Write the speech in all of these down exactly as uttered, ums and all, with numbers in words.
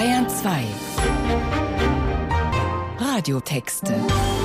Bayern zwei. Radiotexte.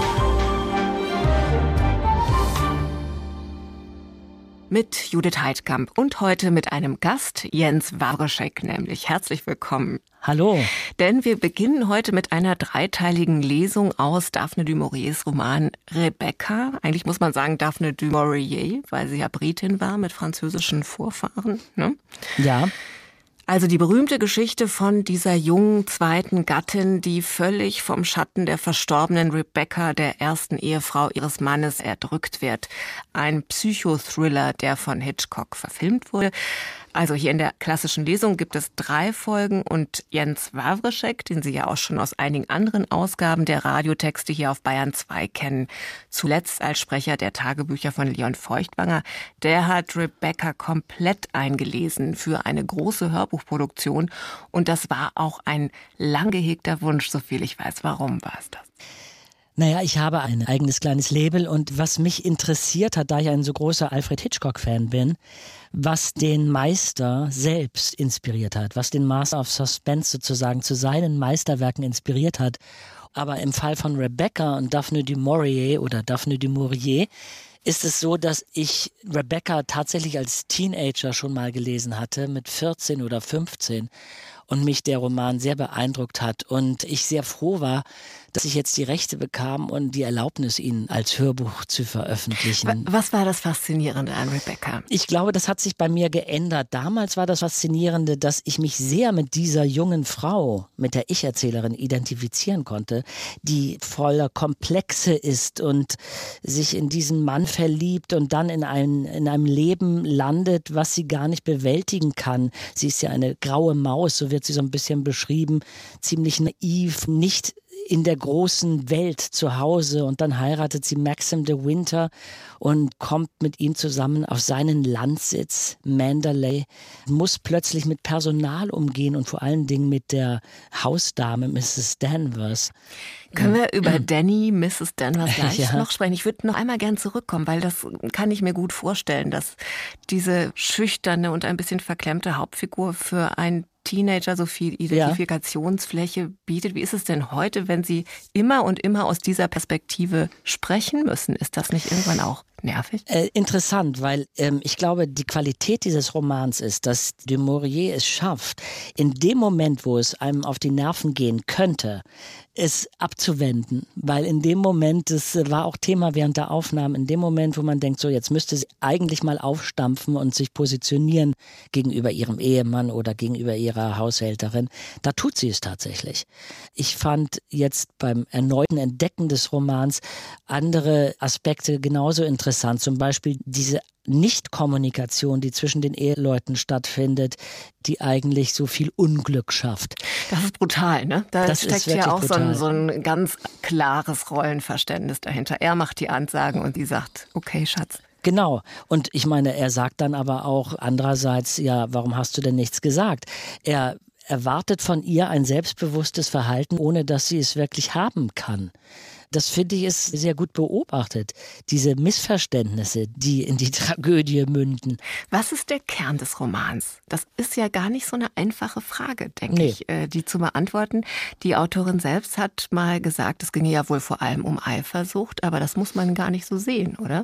Mit Judith Heidkamp und heute mit einem Gast, Jens Wawrschek nämlich. Herzlich willkommen. Hallo. Denn wir beginnen heute mit einer dreiteiligen Lesung aus Daphne du Mauriers Roman Rebecca. Eigentlich muss man sagen Daphne du Maurier, weil sie ja Britin war mit französischen Vorfahren. Ne? Ja. Also die berühmte Geschichte von dieser jungen zweiten Gattin, die völlig vom Schatten der verstorbenen Rebecca, der ersten Ehefrau ihres Mannes, erdrückt wird. Ein Psychothriller, der von Hitchcock verfilmt wurde. Also hier in der klassischen Lesung gibt es drei Folgen und Jens Wawrschek, den Sie ja auch schon aus einigen anderen Ausgaben der Radiotexte hier auf Bayern zwei kennen, zuletzt als Sprecher der Tagebücher von Leon Feuchtwanger, der hat Rebecca komplett eingelesen für eine große Hörbuchproduktion und das war auch ein lang gehegter Wunsch, soviel ich weiß. Warum war es das? Naja, ich habe ein eigenes kleines Label und was mich interessiert hat, da ich ein so großer Alfred Hitchcock-Fan bin, was den Meister selbst inspiriert hat, was den Master of Suspense sozusagen zu seinen Meisterwerken inspiriert hat. Aber im Fall von Rebecca und Daphne du Maurier oder Daphne du Maurier ist es so, dass ich Rebecca tatsächlich als Teenager schon mal gelesen hatte, mit vierzehn oder fünfzehn. Und mich der Roman sehr beeindruckt hat und ich sehr froh war, dass ich jetzt die Rechte bekam und die Erlaubnis, ihn als Hörbuch zu veröffentlichen. Was war das Faszinierende an Rebecca? Ich glaube, das hat sich bei mir geändert. Damals war das Faszinierende, dass ich mich sehr mit dieser jungen Frau, mit der Ich-Erzählerin identifizieren konnte, die voller Komplexe ist und sich in diesen Mann verliebt und dann in, ein, in einem Leben landet, was sie gar nicht bewältigen kann. Sie ist ja eine graue Maus, so wird sie so ein bisschen beschrieben, ziemlich naiv, nicht in der großen Welt zu Hause und dann heiratet sie Maxim de Winter und kommt mit ihm zusammen auf seinen Landsitz Mandalay, muss plötzlich mit Personal umgehen und vor allen Dingen mit der Hausdame Misses Danvers. Können wir über Danny, Misses Danvers gleich ja. noch sprechen? Ich würde noch einmal gern zurückkommen, weil das kann ich mir gut vorstellen, dass diese schüchterne und ein bisschen verklemmte Hauptfigur für ein Teenager so viel Identifikationsfläche bietet. Wie ist es denn heute, wenn Sie immer und immer aus dieser Perspektive sprechen müssen? Ist das nicht irgendwann auch nervig? Äh, interessant, weil ähm, ich glaube, die Qualität dieses Romans ist, dass du Maurier es schafft, in dem Moment, wo es einem auf die Nerven gehen könnte, es abzuwenden. Weil in dem Moment, das war auch Thema während der Aufnahmen, in dem Moment, wo man denkt, so jetzt müsste sie eigentlich mal aufstampfen und sich positionieren gegenüber ihrem Ehemann oder gegenüber ihrer Haushälterin, da tut sie es tatsächlich. Ich fand jetzt beim erneuten Entdecken des Romans andere Aspekte genauso interessant. Zum Beispiel diese Nichtkommunikation, die zwischen den Eheleuten stattfindet, die eigentlich so viel Unglück schafft. Das ist brutal, ne? Da das steckt ja auch so ein, so ein ganz klares Rollenverständnis dahinter. Er macht die Ansagen und sie sagt, okay, Schatz. Genau. Und ich meine, er sagt dann aber auch andererseits, ja, warum hast du denn nichts gesagt? Er erwartet von ihr ein selbstbewusstes Verhalten, ohne dass sie es wirklich haben kann. Das finde ich ist sehr gut beobachtet, diese Missverständnisse, die in die Tragödie münden. Was ist der Kern des Romans? Das ist ja gar nicht so eine einfache Frage, denke nee. ich, die zu beantworten. Die Autorin selbst hat mal gesagt, es ginge ja wohl vor allem um Eifersucht, aber das muss man gar nicht so sehen, oder?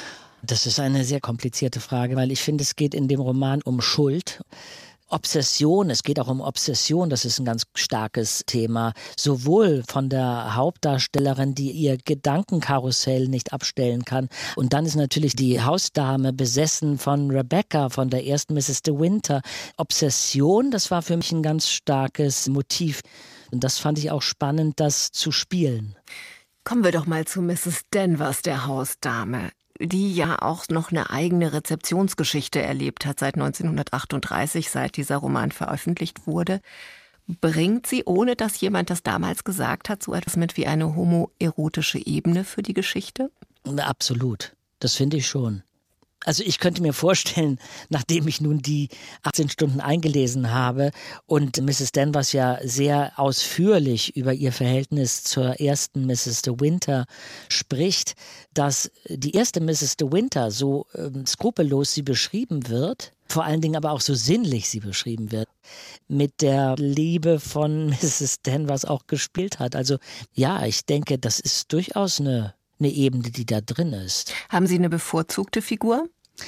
Das ist eine sehr komplizierte Frage, weil ich finde, es geht in dem Roman um Schuld. Obsession, es geht auch um Obsession, das ist ein ganz starkes Thema, sowohl von der Hauptdarstellerin, die ihr Gedankenkarussell nicht abstellen kann, und dann ist natürlich die Hausdame besessen von Rebecca, von der ersten Misses de Winter. Obsession, das war für mich ein ganz starkes Motiv und das fand ich auch spannend, das zu spielen. Kommen wir doch mal zu Misses Danvers, der Hausdame, die ja auch noch eine eigene Rezeptionsgeschichte erlebt hat seit neunzehnhundertachtunddreißig, seit dieser Roman veröffentlicht wurde. Bringt sie, ohne dass jemand das damals gesagt hat, so etwas mit wie eine homoerotische Ebene für die Geschichte? Absolut, das finde ich schon. Also ich könnte mir vorstellen, nachdem ich nun die achtzehn Stunden eingelesen habe und Misses Danvers ja sehr ausführlich über ihr Verhältnis zur ersten Misses de Winter spricht, dass die erste Misses de Winter, so äh, skrupellos sie beschrieben wird, vor allen Dingen aber auch so sinnlich sie beschrieben wird, mit der Liebe von Misses Danvers auch gespielt hat. Also ja, ich denke, das ist durchaus eine eine Ebene, die da drin ist. Haben Sie eine bevorzugte Figur?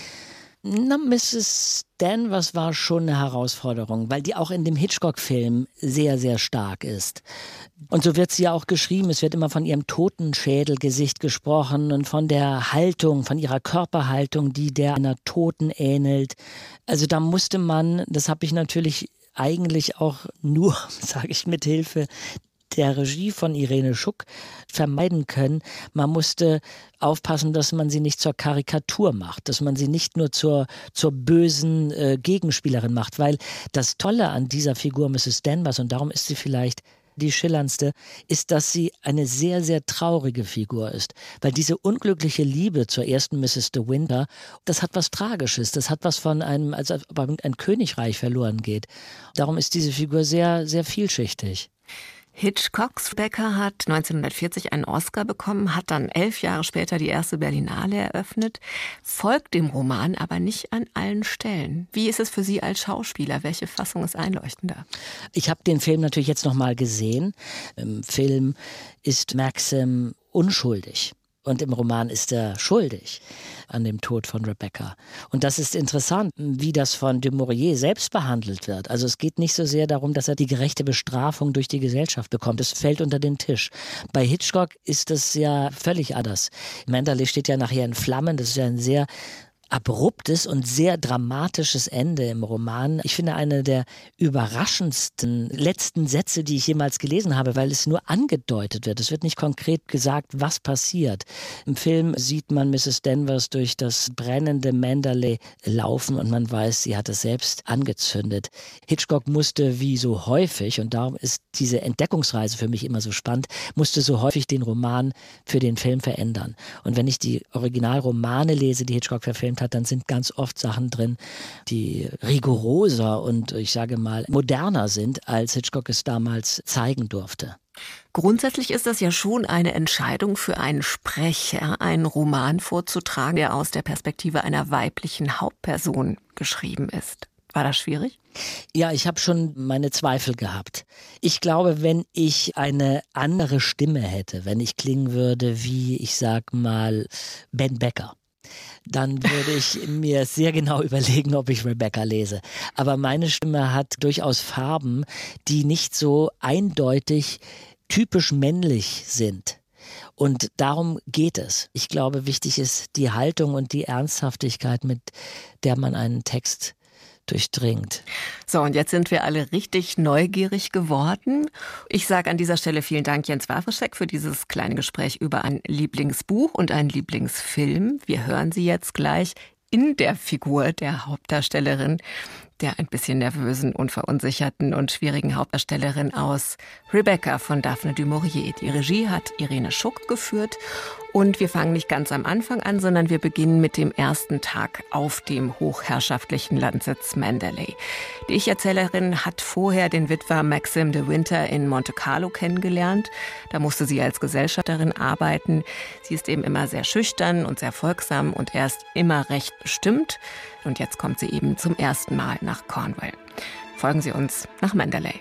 Na, Misses Danvers war schon eine Herausforderung, weil die auch in dem Hitchcock-Film sehr, sehr stark ist. Und so wird sie ja auch geschrieben. Es wird immer von ihrem Totenschädelgesicht gesprochen und von der Haltung, von ihrer Körperhaltung, die der einer Toten ähnelt. Also da musste man, das habe ich natürlich eigentlich auch nur, sage ich mit Hilfe der Regie von Irene Schuck vermeiden können. Man musste aufpassen, dass man sie nicht zur Karikatur macht, dass man sie nicht nur zur, zur bösen äh, Gegenspielerin macht, weil das Tolle an dieser Figur Misses Danvers, und darum ist sie vielleicht die schillerndste, ist, dass sie eine sehr, sehr traurige Figur ist. Weil diese unglückliche Liebe zur ersten Misses de Winter, das hat was Tragisches, das hat was von einem, als ob ein Königreich verloren geht. Darum ist diese Figur sehr, sehr vielschichtig. Hitchcocks Rebecca hat neunzehnhundertvierzig einen Oscar bekommen, hat dann elf Jahre später die erste Berlinale eröffnet, folgt dem Roman aber nicht an allen Stellen. Wie ist es für Sie als Schauspieler? Welche Fassung ist einleuchtender? Ich habe den Film natürlich jetzt noch mal gesehen. Im Film ist Maxim unschuldig. Und im Roman ist er schuldig an dem Tod von Rebecca. Und das ist interessant, wie das von du Maurier selbst behandelt wird. Also es geht nicht so sehr darum, dass er die gerechte Bestrafung durch die Gesellschaft bekommt. Es fällt unter den Tisch. Bei Hitchcock ist das ja völlig anders. Manderley steht ja nachher in Flammen. Das ist ja ein sehr abruptes und sehr dramatisches Ende im Roman. Ich finde, eine der überraschendsten letzten Sätze, die ich jemals gelesen habe, weil es nur angedeutet wird. Es wird nicht konkret gesagt, was passiert. Im Film sieht man Misses Danvers durch das brennende Manderley laufen und man weiß, sie hat es selbst angezündet. Hitchcock musste wie so häufig, und darum ist diese Entdeckungsreise für mich immer so spannend, musste so häufig den Roman für den Film verändern. Und wenn ich die Originalromane lese, die Hitchcock verfilmt hat, dann sind ganz oft Sachen drin, die rigoroser und ich sage mal moderner sind, als Hitchcock es damals zeigen durfte. Grundsätzlich ist das ja schon eine Entscheidung für einen Sprecher, einen Roman vorzutragen, der aus der Perspektive einer weiblichen Hauptperson geschrieben ist. War das schwierig? Ja, ich habe schon meine Zweifel gehabt. Ich glaube, wenn ich eine andere Stimme hätte, wenn ich klingen würde wie, ich sag mal, Ben Becker, dann würde ich mir sehr genau überlegen, ob ich Rebecca lese. Aber meine Stimme hat durchaus Farben, die nicht so eindeutig typisch männlich sind. Und darum geht es. Ich glaube, wichtig ist die Haltung und die Ernsthaftigkeit, mit der man einen Text durchdringt. So, und jetzt sind wir alle richtig neugierig geworden. Ich sage an dieser Stelle vielen Dank, Jens Wawrschek, für dieses kleine Gespräch über ein Lieblingsbuch und einen Lieblingsfilm. Wir hören Sie jetzt gleich in der Figur der Hauptdarstellerin, der ein bisschen nervösen und verunsicherten und schwierigen Hauptdarstellerin aus Rebecca von Daphne du Maurier. Die Regie hat Irene Schuck geführt. Und wir fangen nicht ganz am Anfang an, sondern wir beginnen mit dem ersten Tag auf dem hochherrschaftlichen Landsitz Manderley. Die Ich-Erzählerin hat vorher den Witwer Maxim de Winter in Monte Carlo kennengelernt. Da musste sie als Gesellschafterin arbeiten. Sie ist eben immer sehr schüchtern und sehr folgsam und er ist immer recht bestimmt. Und jetzt kommt sie eben zum ersten Mal nach Cornwall. Folgen Sie uns nach Manderley.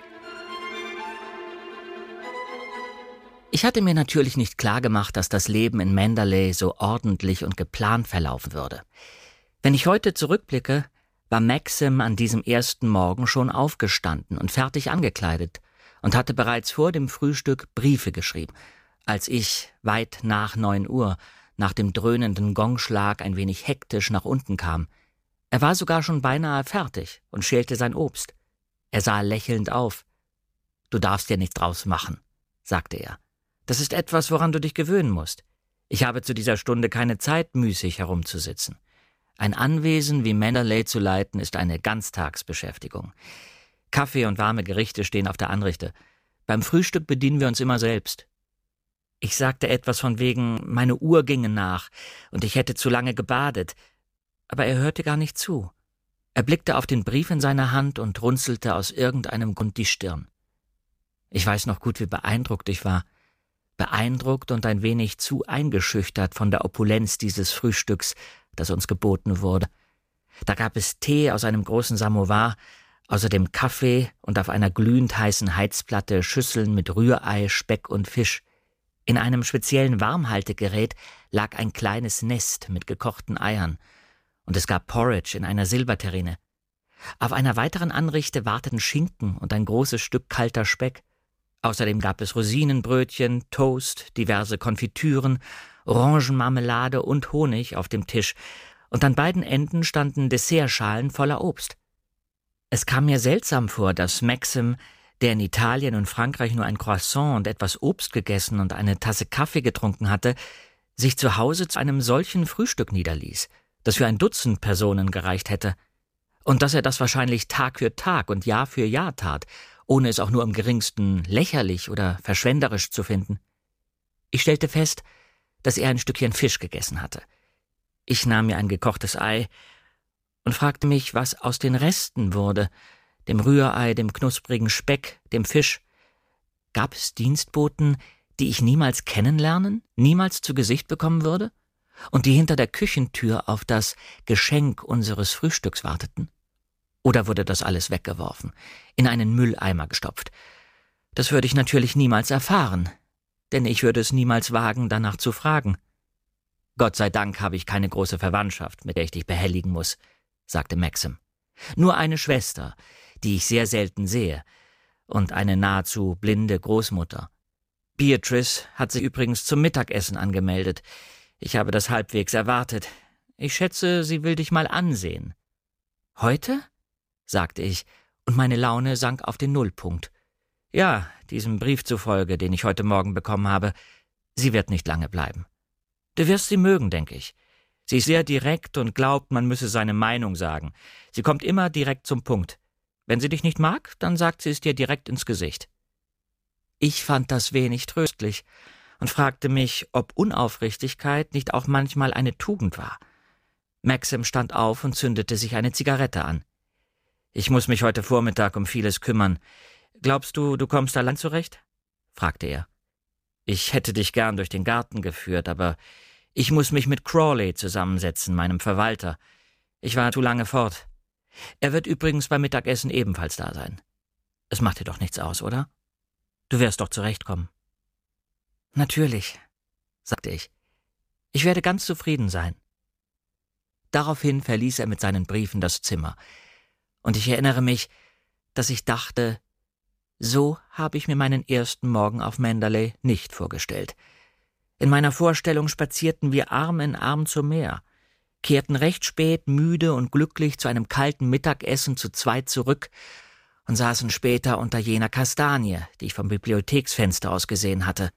Ich hatte mir natürlich nicht klargemacht, dass das Leben in Manderley so ordentlich und geplant verlaufen würde. Wenn ich heute zurückblicke, war Maxim an diesem ersten Morgen schon aufgestanden und fertig angekleidet und hatte bereits vor dem Frühstück Briefe geschrieben, als ich weit nach neun Uhr nach dem dröhnenden Gongschlag ein wenig hektisch nach unten kam. Er war sogar schon beinahe fertig und schälte sein Obst. Er sah lächelnd auf. »Du darfst dir nichts draus machen«, sagte er. »Das ist etwas, woran du dich gewöhnen musst. Ich habe zu dieser Stunde keine Zeit, müßig herumzusitzen. Ein Anwesen wie Manderley zu leiten, ist eine Ganztagsbeschäftigung. Kaffee und warme Gerichte stehen auf der Anrichte. Beim Frühstück bedienen wir uns immer selbst.« Ich sagte etwas von wegen, meine Uhr ginge nach und ich hätte zu lange gebadet. Aber er hörte gar nicht zu. Er blickte auf den Brief in seiner Hand und runzelte aus irgendeinem Grund die Stirn. Ich weiß noch gut, wie beeindruckt ich war. Beeindruckt und ein wenig zu eingeschüchtert von der Opulenz dieses Frühstücks, das uns geboten wurde. Da gab es Tee aus einem großen Samovar, außerdem Kaffee und auf einer glühend heißen Heizplatte Schüsseln mit Rührei, Speck und Fisch. In einem speziellen Warmhaltegerät lag ein kleines Nest mit gekochten Eiern. Und es gab Porridge in einer Silberterrine. Auf einer weiteren Anrichte warteten Schinken und ein großes Stück kalter Speck. Außerdem gab es Rosinenbrötchen, Toast, diverse Konfitüren, Orangenmarmelade und Honig auf dem Tisch, und an beiden Enden standen Dessertschalen voller Obst. Es kam mir seltsam vor, dass Maxim, der in Italien und Frankreich nur ein Croissant und etwas Obst gegessen und eine Tasse Kaffee getrunken hatte, sich zu Hause zu einem solchen Frühstück niederließ, das für ein Dutzend Personen gereicht hätte, und dass er das wahrscheinlich Tag für Tag und Jahr für Jahr tat, ohne es auch nur im geringsten lächerlich oder verschwenderisch zu finden. Ich stellte fest, dass er ein Stückchen Fisch gegessen hatte. Ich nahm mir ein gekochtes Ei und fragte mich, was aus den Resten wurde, dem Rührei, dem knusprigen Speck, dem Fisch. Gab es Dienstboten, die ich niemals kennenlernen, niemals zu Gesicht bekommen würde, und die hinter der Küchentür auf das Geschenk unseres Frühstücks warteten? Oder wurde das alles weggeworfen, in einen Mülleimer gestopft? Das würde ich natürlich niemals erfahren, denn ich würde es niemals wagen, danach zu fragen. »Gott sei Dank habe ich keine große Verwandtschaft, mit der ich dich behelligen muss«, sagte Maxim. »Nur eine Schwester, die ich sehr selten sehe, und eine nahezu blinde Großmutter. Beatrice hat sich übrigens zum Mittagessen angemeldet. Ich habe das halbwegs erwartet. Ich schätze, sie will dich mal ansehen.« »Heute?« sagte ich, und meine Laune sank auf den Nullpunkt. »Ja, diesem Brief zufolge, den ich heute Morgen bekommen habe. Sie wird nicht lange bleiben. Du wirst sie mögen, denke ich. Sie ist sehr direkt und glaubt, man müsse seine Meinung sagen. Sie kommt immer direkt zum Punkt. Wenn sie dich nicht mag, dann sagt sie es dir direkt ins Gesicht.« Ich fand das wenig tröstlich und fragte mich, ob Unaufrichtigkeit nicht auch manchmal eine Tugend war. Maxim stand auf und zündete sich eine Zigarette an. »Ich muss mich heute Vormittag um vieles kümmern. Glaubst du, du kommst allein zurecht?« fragte er. »Ich hätte dich gern durch den Garten geführt, aber ich muss mich mit Crawley zusammensetzen, meinem Verwalter. Ich war zu lange fort. Er wird übrigens beim Mittagessen ebenfalls da sein. Es macht dir doch nichts aus, oder? Du wirst doch zurechtkommen.« »Natürlich«, sagte ich. »Ich werde ganz zufrieden sein.« Daraufhin verließ er mit seinen Briefen das Zimmer. Und ich erinnere mich, dass ich dachte, so habe ich mir meinen ersten Morgen auf Mandalay nicht vorgestellt. In meiner Vorstellung spazierten wir Arm in Arm zum Meer, kehrten recht spät, müde und glücklich zu einem kalten Mittagessen zu zweit zurück und saßen später unter jener Kastanie, die ich vom Bibliotheksfenster aus gesehen hatte.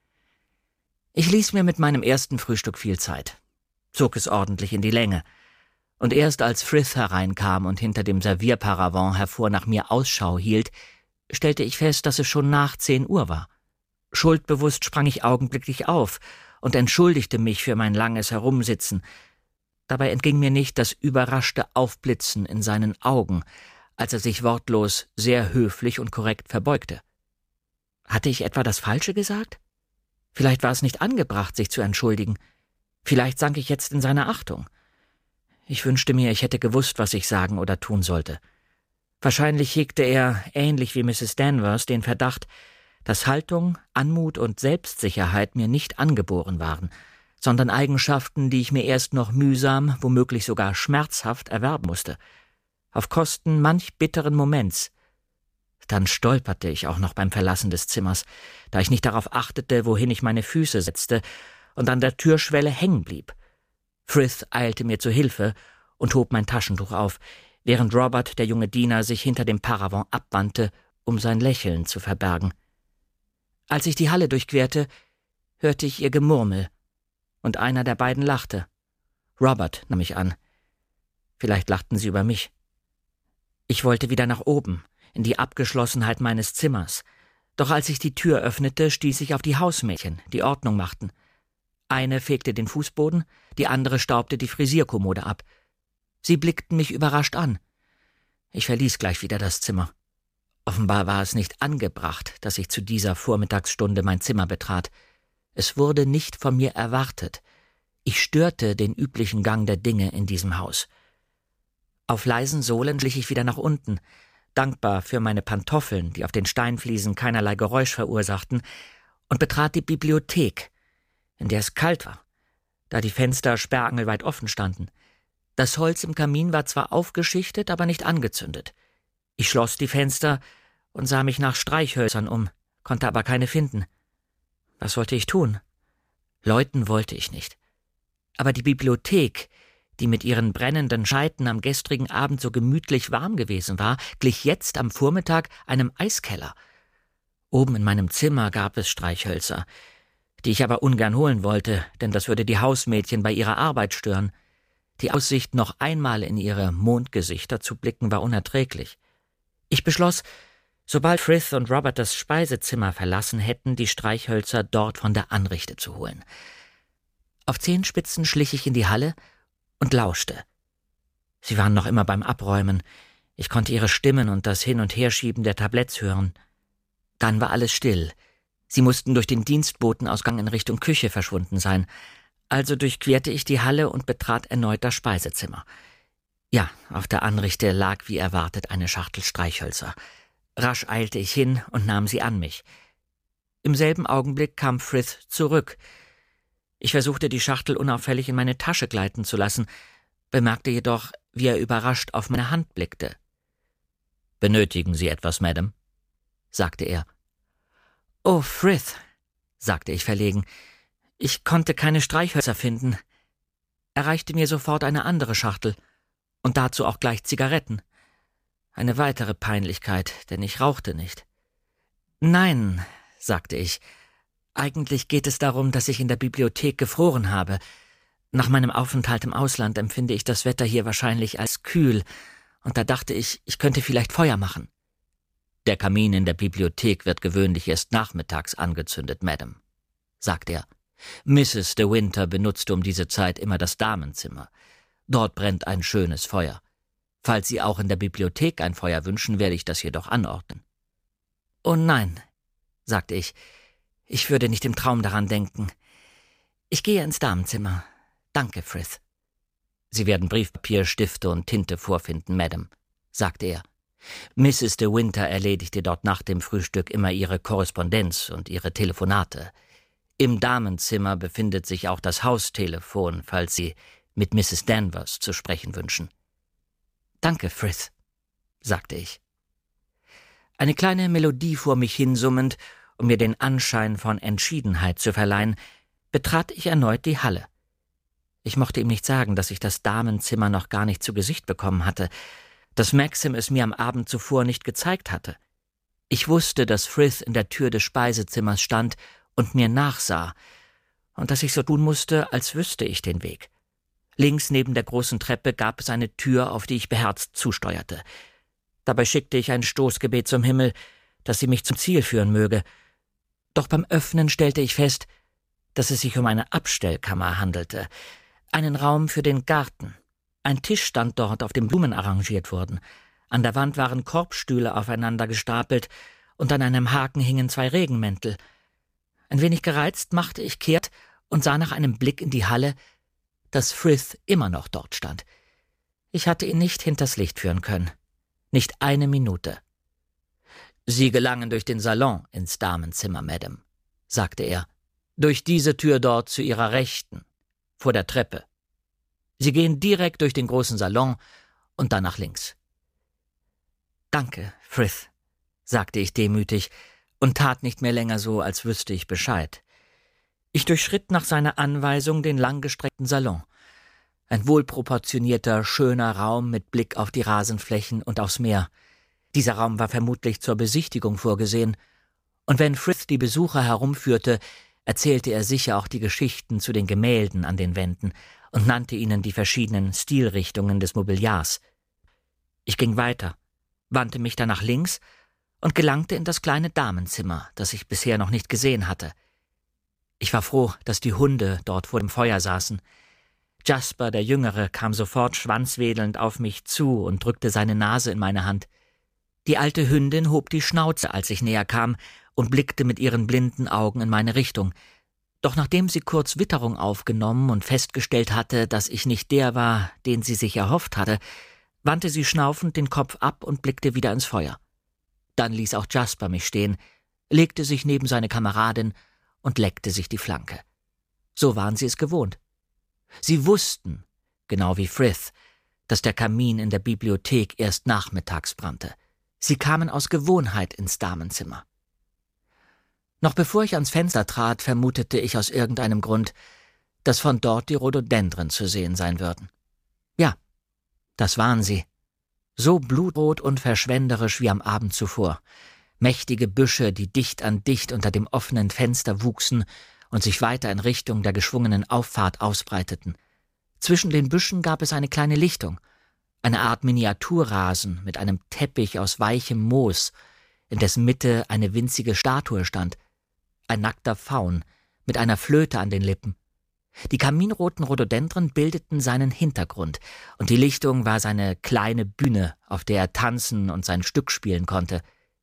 Ich ließ mir mit meinem ersten Frühstück viel Zeit, zog es ordentlich in die Länge, und erst als Frith hereinkam und hinter dem Servierparavent hervor nach mir Ausschau hielt, stellte ich fest, dass es schon nach zehn Uhr war. Schuldbewusst sprang ich augenblicklich auf und entschuldigte mich für mein langes Herumsitzen. Dabei entging mir nicht das überraschte Aufblitzen in seinen Augen, als er sich wortlos sehr höflich und korrekt verbeugte. Hatte ich etwa das Falsche gesagt? Vielleicht war es nicht angebracht, sich zu entschuldigen. Vielleicht sank ich jetzt in seine Achtung. Ich wünschte mir, ich hätte gewusst, was ich sagen oder tun sollte. Wahrscheinlich hegte er, ähnlich wie Misses Danvers, den Verdacht, dass Haltung, Anmut und Selbstsicherheit mir nicht angeboren waren, sondern Eigenschaften, die ich mir erst noch mühsam, womöglich sogar schmerzhaft erwerben musste, auf Kosten manch bitteren Moments. Dann stolperte ich auch noch beim Verlassen des Zimmers, da ich nicht darauf achtete, wohin ich meine Füße setzte und an der Türschwelle hängen blieb. Frith eilte mir zu Hilfe und hob mein Taschentuch auf, während Robert, der junge Diener, sich hinter dem Paravent abwandte, um sein Lächeln zu verbergen. Als ich die Halle durchquerte, hörte ich ihr Gemurmel, und einer der beiden lachte. Robert nahm ich an. Vielleicht lachten sie über mich. Ich wollte wieder nach oben, in die Abgeschlossenheit meines Zimmers, doch als ich die Tür öffnete, stieß ich auf die Hausmädchen, die Ordnung machten. Eine fegte den Fußboden, die andere staubte die Frisierkommode ab. Sie blickten mich überrascht an. Ich verließ gleich wieder das Zimmer. Offenbar war es nicht angebracht, dass ich zu dieser Vormittagsstunde mein Zimmer betrat. Es wurde nicht von mir erwartet. Ich störte den üblichen Gang der Dinge in diesem Haus. Auf leisen Sohlen schlich ich wieder nach unten, dankbar für meine Pantoffeln, die auf den Steinfliesen keinerlei Geräusch verursachten, und betrat die Bibliothek, in der es kalt war, da die Fenster sperrangelweit offen standen. Das Holz im Kamin war zwar aufgeschichtet, aber nicht angezündet. Ich schloss die Fenster und sah mich nach Streichhölzern um, konnte aber keine finden. Was wollte ich tun? Läuten wollte ich nicht. Aber die Bibliothek, die mit ihren brennenden Scheiten am gestrigen Abend so gemütlich warm gewesen war, glich jetzt am Vormittag einem Eiskeller. Oben in meinem Zimmer gab es Streichhölzer, die ich aber ungern holen wollte, denn das würde die Hausmädchen bei ihrer Arbeit stören. Die Aussicht, noch einmal in ihre Mondgesichter zu blicken, war unerträglich. Ich beschloss, sobald Frith und Robert das Speisezimmer verlassen hätten, die Streichhölzer dort von der Anrichte zu holen. Auf Zehenspitzen schlich ich in die Halle und lauschte. Sie waren noch immer beim Abräumen. Ich konnte ihre Stimmen und das Hin- und Herschieben der Tabletts hören. Dann war alles still. Sie mussten durch den Dienstbotenausgang in Richtung Küche verschwunden sein. Also durchquerte ich die Halle und betrat erneut das Speisezimmer. Ja, auf der Anrichte lag wie erwartet eine Schachtel Streichhölzer. Rasch eilte ich hin und nahm sie an mich. Im selben Augenblick kam Frith zurück. Ich versuchte, die Schachtel unauffällig in meine Tasche gleiten zu lassen, bemerkte jedoch, wie er überrascht auf meine Hand blickte. »Benötigen Sie etwas, Madame?« sagte er. »Oh, Frith«, sagte ich verlegen, »ich konnte keine Streichhölzer finden.« Er reichte mir sofort eine andere Schachtel und dazu auch gleich Zigaretten. Eine weitere Peinlichkeit, denn ich rauchte nicht. »Nein«, sagte ich, »eigentlich geht es darum, dass ich in der Bibliothek gefroren habe. Nach meinem Aufenthalt im Ausland empfinde ich das Wetter hier wahrscheinlich als kühl, und da dachte ich, ich könnte vielleicht Feuer machen.« »Der Kamin in der Bibliothek wird gewöhnlich erst nachmittags angezündet, Madame«, sagte er. »Misses de Winter benutzte um diese Zeit immer das Damenzimmer. Dort brennt ein schönes Feuer. Falls Sie auch in der Bibliothek ein Feuer wünschen, werde ich das jedoch anordnen.« »Oh nein«, sagte ich, »ich würde nicht im Traum daran denken. Ich gehe ins Damenzimmer. Danke, Frith.« »Sie werden Briefpapier, Stifte und Tinte vorfinden, Madame«, sagte er. »Misses de Winter erledigte dort nach dem Frühstück immer ihre Korrespondenz und ihre Telefonate. Im Damenzimmer befindet sich auch das Haustelefon, falls Sie mit Misses Danvers zu sprechen wünschen.« »Danke, Frith«, sagte ich. Eine kleine Melodie vor mich hinsummend, um mir den Anschein von Entschiedenheit zu verleihen, betrat ich erneut die Halle. Ich mochte ihm nicht sagen, dass ich das Damenzimmer noch gar nicht zu Gesicht bekommen hatte, dass Maxim es mir am Abend zuvor nicht gezeigt hatte. Ich wusste, dass Frith in der Tür des Speisezimmers stand und mir nachsah, und dass ich so tun musste, als wüsste ich den Weg. Links neben der großen Treppe gab es eine Tür, auf die ich beherzt zusteuerte. Dabei schickte ich ein Stoßgebet zum Himmel, dass sie mich zum Ziel führen möge. Doch beim Öffnen stellte ich fest, dass es sich um eine Abstellkammer handelte, einen Raum für den Garten. Ein Tisch stand dort, auf dem Blumen arrangiert wurden. An der Wand waren Korbstühle aufeinander gestapelt und an einem Haken hingen zwei Regenmäntel. Ein wenig gereizt machte ich kehrt und sah nach einem Blick in die Halle, dass Frith immer noch dort stand. Ich hatte ihn nicht hinters Licht führen können. Nicht eine Minute. »Sie gelangen durch den Salon ins Damenzimmer, Madame«, sagte er. »Durch diese Tür dort zu Ihrer Rechten, vor der Treppe. Sie gehen direkt durch den großen Salon und dann nach links.« »Danke, Frith«, sagte ich demütig und tat nicht mehr länger so, als wüsste ich Bescheid. Ich durchschritt nach seiner Anweisung den langgestreckten Salon. Ein wohlproportionierter, schöner Raum mit Blick auf die Rasenflächen und aufs Meer. Dieser Raum war vermutlich zur Besichtigung vorgesehen, und wenn Frith die Besucher herumführte, erzählte er sicher auch die Geschichten zu den Gemälden an den Wänden und nannte ihnen die verschiedenen Stilrichtungen des Mobiliars. Ich ging weiter, wandte mich dann nach links und gelangte in das kleine Damenzimmer, das ich bisher noch nicht gesehen hatte. Ich war froh, dass die Hunde dort vor dem Feuer saßen. Jasper, der Jüngere, kam sofort schwanzwedelnd auf mich zu und drückte seine Nase in meine Hand. Die alte Hündin hob die Schnauze, als ich näher kam, und blickte mit ihren blinden Augen in meine Richtung. Doch nachdem sie kurz Witterung aufgenommen und festgestellt hatte, dass ich nicht der war, den sie sich erhofft hatte, wandte sie schnaufend den Kopf ab und blickte wieder ins Feuer. Dann ließ auch Jasper mich stehen, legte sich neben seine Kameradin und leckte sich die Flanke. So waren sie es gewohnt. Sie wussten, genau wie Frith, dass der Kamin in der Bibliothek erst nachmittags brannte. Sie kamen aus Gewohnheit ins Damenzimmer. Noch bevor ich ans Fenster trat, vermutete ich aus irgendeinem Grund, dass von dort die Rhododendren zu sehen sein würden. Ja, das waren sie. So blutrot und verschwenderisch wie am Abend zuvor. Mächtige Büsche, die dicht an dicht unter dem offenen Fenster wuchsen und sich weiter in Richtung der geschwungenen Auffahrt ausbreiteten. Zwischen den Büschen gab es eine kleine Lichtung, eine Art Miniaturrasen mit einem Teppich aus weichem Moos, in dessen Mitte eine winzige Statue stand, ein nackter Faun mit einer Flöte an den Lippen. Die kaminroten Rhododendren bildeten seinen Hintergrund, und die Lichtung war seine kleine Bühne, auf der er tanzen und sein Stück spielen konnte.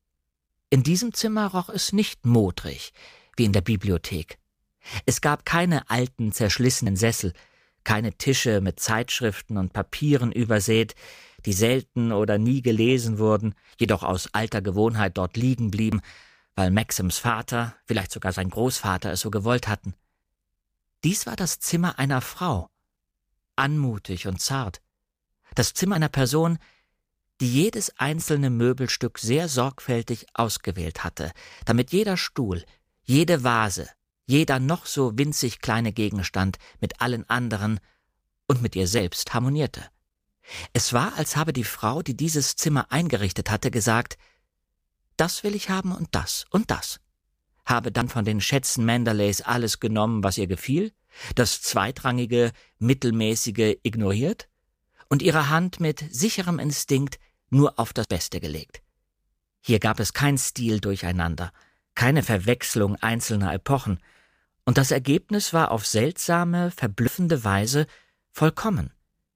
In diesem Zimmer roch es nicht modrig, wie in der Bibliothek. Es gab keine alten, zerschlissenen Sessel, keine Tische mit Zeitschriften und Papieren übersät, die selten oder nie gelesen wurden, jedoch aus alter Gewohnheit dort liegen blieben, weil Maxims Vater, vielleicht sogar sein Großvater es so gewollt hatten. Dies war das Zimmer einer Frau, anmutig und zart, das Zimmer einer Person, die jedes einzelne Möbelstück sehr sorgfältig ausgewählt hatte, damit jeder Stuhl, jede Vase, jeder noch so winzig kleine Gegenstand mit allen anderen und mit ihr selbst harmonierte. Es war, als habe die Frau, die dieses Zimmer eingerichtet hatte, gesagt: Das will ich haben und das und das. Habe dann von den Schätzen Manderleys alles genommen, was ihr gefiel, das Zweitrangige, Mittelmäßige ignoriert und ihre Hand mit sicherem Instinkt nur auf das Beste gelegt. Hier gab es kein Stil durcheinander, keine Verwechslung einzelner Epochen, und das Ergebnis war auf seltsame, verblüffende Weise vollkommen.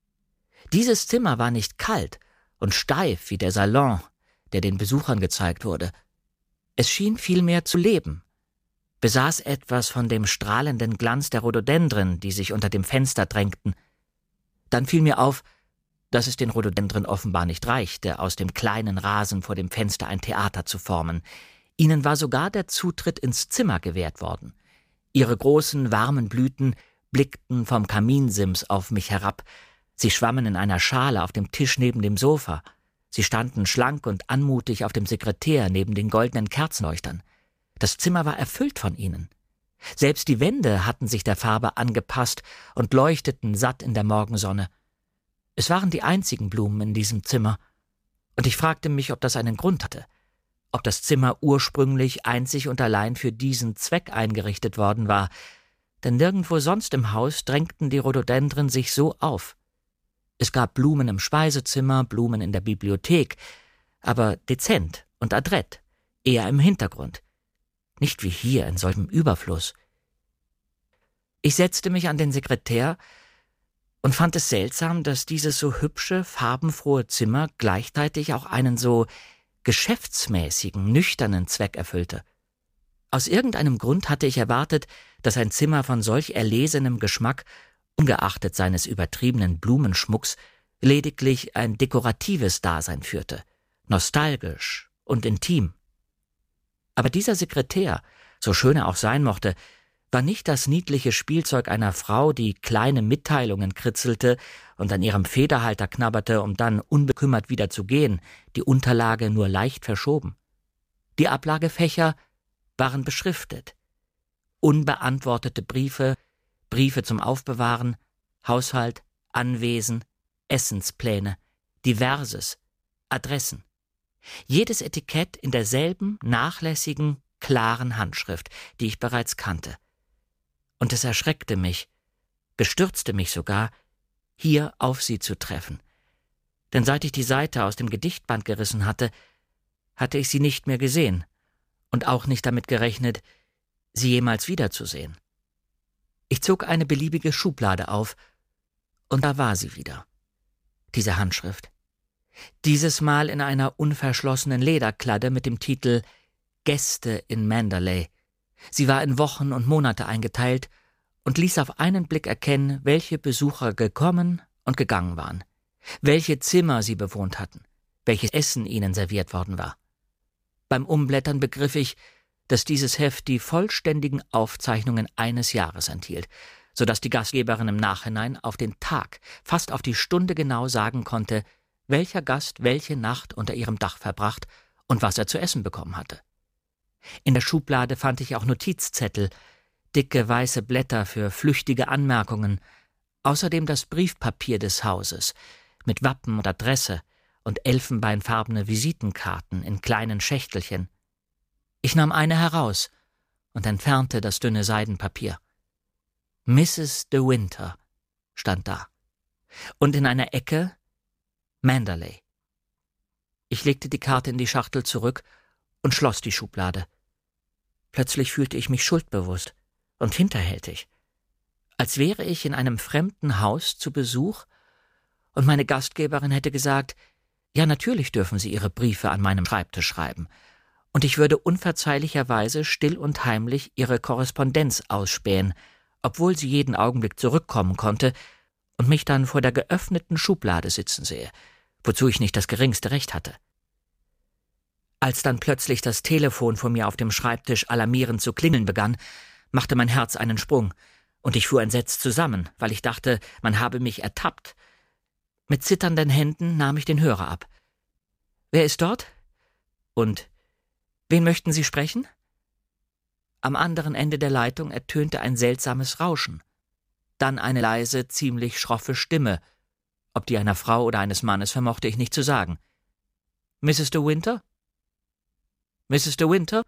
Dieses Zimmer war nicht kalt und steif wie der Salon, der den Besuchern gezeigt wurde. Es schien vielmehr zu leben, besaß etwas von dem strahlenden Glanz der Rhododendren, die sich unter dem Fenster drängten. Dann fiel mir auf, dass es den Rhododendren offenbar nicht reichte, aus dem kleinen Rasen vor dem Fenster ein Theater zu formen. Ihnen war sogar der Zutritt ins Zimmer gewährt worden. Ihre großen, warmen Blüten blickten vom Kaminsims auf mich herab. Sie schwammen in einer Schale auf dem Tisch neben dem Sofa. Sie standen schlank und anmutig auf dem Sekretär neben den goldenen Kerzenleuchtern. Das Zimmer war erfüllt von ihnen. Selbst die Wände hatten sich der Farbe angepasst und leuchteten satt in der Morgensonne. Es waren die einzigen Blumen in diesem Zimmer, und ich fragte mich, ob das einen Grund hatte, ob das Zimmer ursprünglich einzig und allein für diesen Zweck eingerichtet worden war, denn nirgendwo sonst im Haus drängten die Rhododendren sich so auf. Es gab Blumen im Speisezimmer, Blumen in der Bibliothek, aber dezent und adrett, eher im Hintergrund, nicht wie hier in solchem Überfluss. Ich setzte mich an den Sekretär und fand es seltsam, dass dieses so hübsche, farbenfrohe Zimmer gleichzeitig auch einen so geschäftsmäßigen, nüchternen Zweck erfüllte. Aus irgendeinem Grund hatte ich erwartet, dass ein Zimmer von solch erlesenem Geschmack, ungeachtet seines übertriebenen Blumenschmucks, lediglich ein dekoratives Dasein führte, nostalgisch und intim. Aber dieser Sekretär, so schön er auch sein mochte, war nicht das niedliche Spielzeug einer Frau, die kleine Mitteilungen kritzelte und an ihrem Federhalter knabberte, um dann unbekümmert wieder zu gehen, die Unterlage nur leicht verschoben. Die Ablagefächer waren beschriftet. Unbeantwortete Briefe, Briefe zum Aufbewahren, Haushalt, Anwesen, Essenspläne, Diverses, Adressen. Jedes Etikett in derselben nachlässigen, klaren Handschrift, die ich bereits kannte. Und es erschreckte mich, bestürzte mich sogar, hier auf sie zu treffen. Denn seit ich die Seite aus dem Gedichtband gerissen hatte, hatte ich sie nicht mehr gesehen und auch nicht damit gerechnet, sie jemals wiederzusehen. Ich zog eine beliebige Schublade auf Und da war sie wieder, diese Handschrift. Dieses Mal in einer unverschlossenen Lederkladde mit dem Titel »Gäste in Manderley«. Sie war in Wochen und Monate eingeteilt und ließ auf einen Blick erkennen, welche Besucher gekommen und gegangen waren, welche Zimmer sie bewohnt hatten, welches Essen ihnen serviert worden war. Beim Umblättern begriff ich, dass dieses Heft die vollständigen Aufzeichnungen eines Jahres enthielt, so dass die Gastgeberin im Nachhinein auf den Tag, fast auf die Stunde genau sagen konnte, welcher Gast welche Nacht unter ihrem Dach verbracht und was er zu essen bekommen hatte. In der Schublade fand ich auch Notizzettel, dicke weiße Blätter für flüchtige Anmerkungen, außerdem das Briefpapier des Hauses mit Wappen und Adresse und elfenbeinfarbene Visitenkarten in kleinen Schächtelchen. Ich nahm eine heraus und entfernte das dünne Seidenpapier. Misses de Winter stand da. Und in einer Ecke Manderley. Ich legte die Karte in die Schachtel zurück und schloss die Schublade. Plötzlich fühlte ich mich schuldbewusst und hinterhältig, als wäre ich in einem fremden Haus zu Besuch und meine Gastgeberin hätte gesagt, ja, natürlich dürfen Sie Ihre Briefe an meinem Schreibtisch schreiben, und ich würde unverzeihlicherweise still und heimlich Ihre Korrespondenz ausspähen, obwohl sie jeden Augenblick zurückkommen konnte und mich dann vor der geöffneten Schublade sitzen sehe, wozu ich nicht das geringste Recht hatte. Als dann plötzlich das Telefon vor mir auf dem Schreibtisch alarmierend zu klingeln begann, machte mein Herz einen Sprung, und ich fuhr entsetzt zusammen, weil ich dachte, man habe mich ertappt. Mit zitternden Händen nahm ich den Hörer ab. »Wer ist dort? Und wen möchten Sie sprechen?« Am anderen Ende der Leitung ertönte ein seltsames Rauschen. Dann eine leise, ziemlich schroffe Stimme. Ob die einer Frau oder eines Mannes, vermochte ich nicht zu sagen. »Misses de Winter? Misses de Winter?«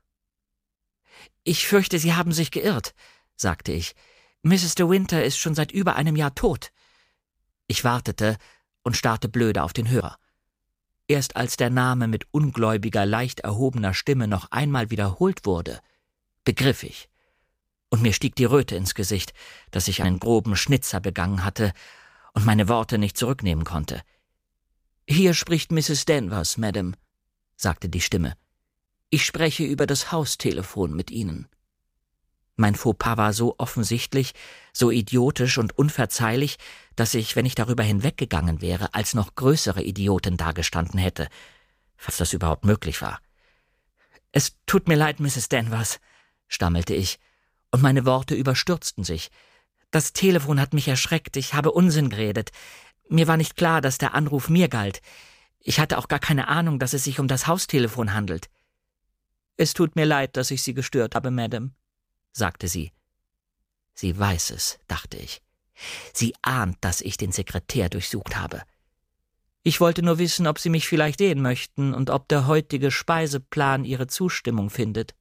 »Ich fürchte, Sie haben sich geirrt«, sagte ich. »Misses de Winter ist schon seit über einem Jahr tot.« Ich wartete und starrte blöde auf den Hörer. Erst als der Name mit ungläubiger, leicht erhobener Stimme noch einmal wiederholt wurde, begriff ich. Und mir stieg die Röte ins Gesicht, dass ich einen groben Schnitzer begangen hatte und meine Worte nicht zurücknehmen konnte. »Hier spricht Misses Danvers, Madam«, sagte die Stimme. »Ich spreche über das Haustelefon mit Ihnen.« Mein Fauxpas war so offensichtlich, so idiotisch und unverzeihlich, dass ich, wenn ich darüber hinweggegangen wäre, als noch größere Idiotin dagestanden hätte, falls das überhaupt möglich war. »Es tut mir leid, Misses Danvers«, stammelte ich, und meine Worte überstürzten sich. »Das Telefon hat mich erschreckt, ich habe Unsinn geredet. Mir war nicht klar, dass der Anruf mir galt. Ich hatte auch gar keine Ahnung, dass es sich um das Haustelefon handelt.« »Es tut mir leid, dass ich Sie gestört habe, Madam«, sagte sie. Sie weiß es, dachte ich. Sie ahnt, dass ich den Sekretär durchsucht habe. Ich wollte nur wissen, ob Sie mich vielleicht sehen möchten und ob der heutige Speiseplan Ihre Zustimmung findet.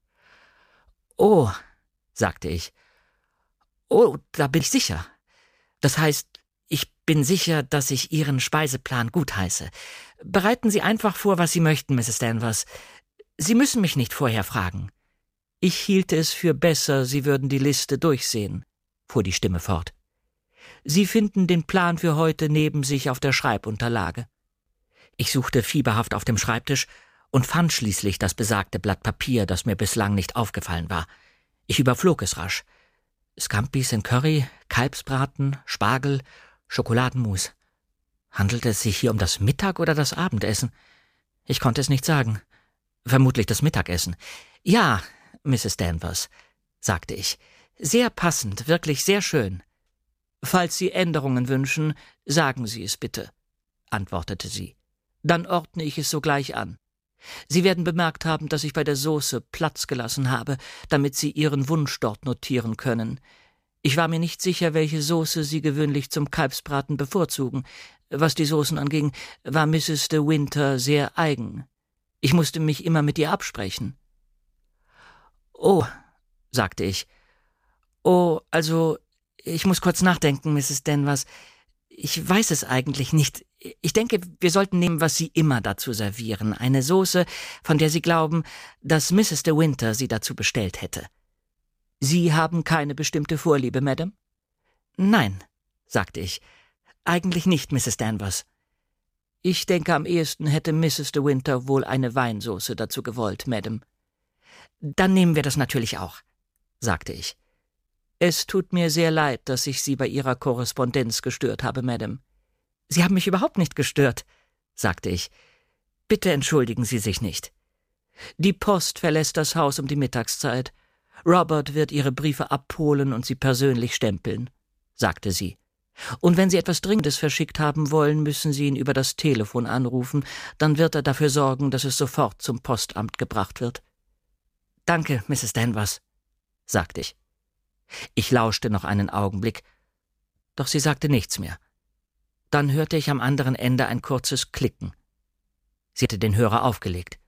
»Oh«, sagte ich. »Oh, da bin ich sicher. Das heißt, ich bin sicher, dass ich Ihren Speiseplan gutheiße. Bereiten Sie einfach vor, was Sie möchten, Misses Danvers. Sie müssen mich nicht vorher fragen.« »Ich hielte es für besser, Sie würden die Liste durchsehen«, fuhr die Stimme fort. »Sie finden den Plan für heute neben sich auf der Schreibunterlage.« Ich suchte fieberhaft auf dem Schreibtisch und fand schließlich das besagte Blatt Papier, das mir bislang nicht aufgefallen war. Ich überflog es rasch. Scampis in Curry, Kalbsbraten, Spargel, Schokoladenmus. Handelte es sich hier um das Mittag- oder das Abendessen? Ich konnte es nicht sagen. Vermutlich das Mittagessen. »Ja, Misses Danvers«, sagte ich. »Sehr passend, wirklich sehr schön.« »Falls Sie Änderungen wünschen, sagen Sie es bitte«, antwortete sie. »Dann ordne ich es sogleich an. Sie werden bemerkt haben, dass ich bei der Soße Platz gelassen habe, damit Sie Ihren Wunsch dort notieren können. Ich war mir nicht sicher, welche Soße Sie gewöhnlich zum Kalbsbraten bevorzugen. Was die Soßen anging, war Misses de Winter sehr eigen. Ich musste mich immer mit ihr absprechen.« »Oh«, sagte ich. »Oh, also, ich muss kurz nachdenken, Misses Danvers. Ich weiß es eigentlich nicht. Ich denke, wir sollten nehmen, was Sie immer dazu servieren. Eine Soße, von der Sie glauben, dass Misses de Winter sie dazu bestellt hätte.« »Sie haben keine bestimmte Vorliebe, Madam?« »Nein«, sagte ich. eigentlich nicht, Misses Danvers. Ich denke, am ehesten hätte Misses de Winter wohl eine Weinsauce dazu gewollt, Madame. Dann nehmen wir das natürlich auch, sagte ich. Es tut mir sehr leid, dass ich Sie bei Ihrer Korrespondenz gestört habe, Madame. Sie haben mich überhaupt nicht gestört, sagte ich. Bitte entschuldigen Sie sich nicht. Die Post verlässt das Haus um die Mittagszeit. Robert wird Ihre Briefe abholen und sie persönlich stempeln, sagte sie. Und wenn Sie etwas Dringendes verschickt haben wollen, müssen Sie ihn über das Telefon anrufen, dann wird er dafür sorgen, dass es sofort zum Postamt gebracht wird. Danke, Misses Danvers, sagte ich. Ich lauschte noch einen Augenblick, doch sie sagte nichts mehr. Dann hörte ich am anderen Ende ein kurzes Klicken. Sie hatte den Hörer aufgelegt.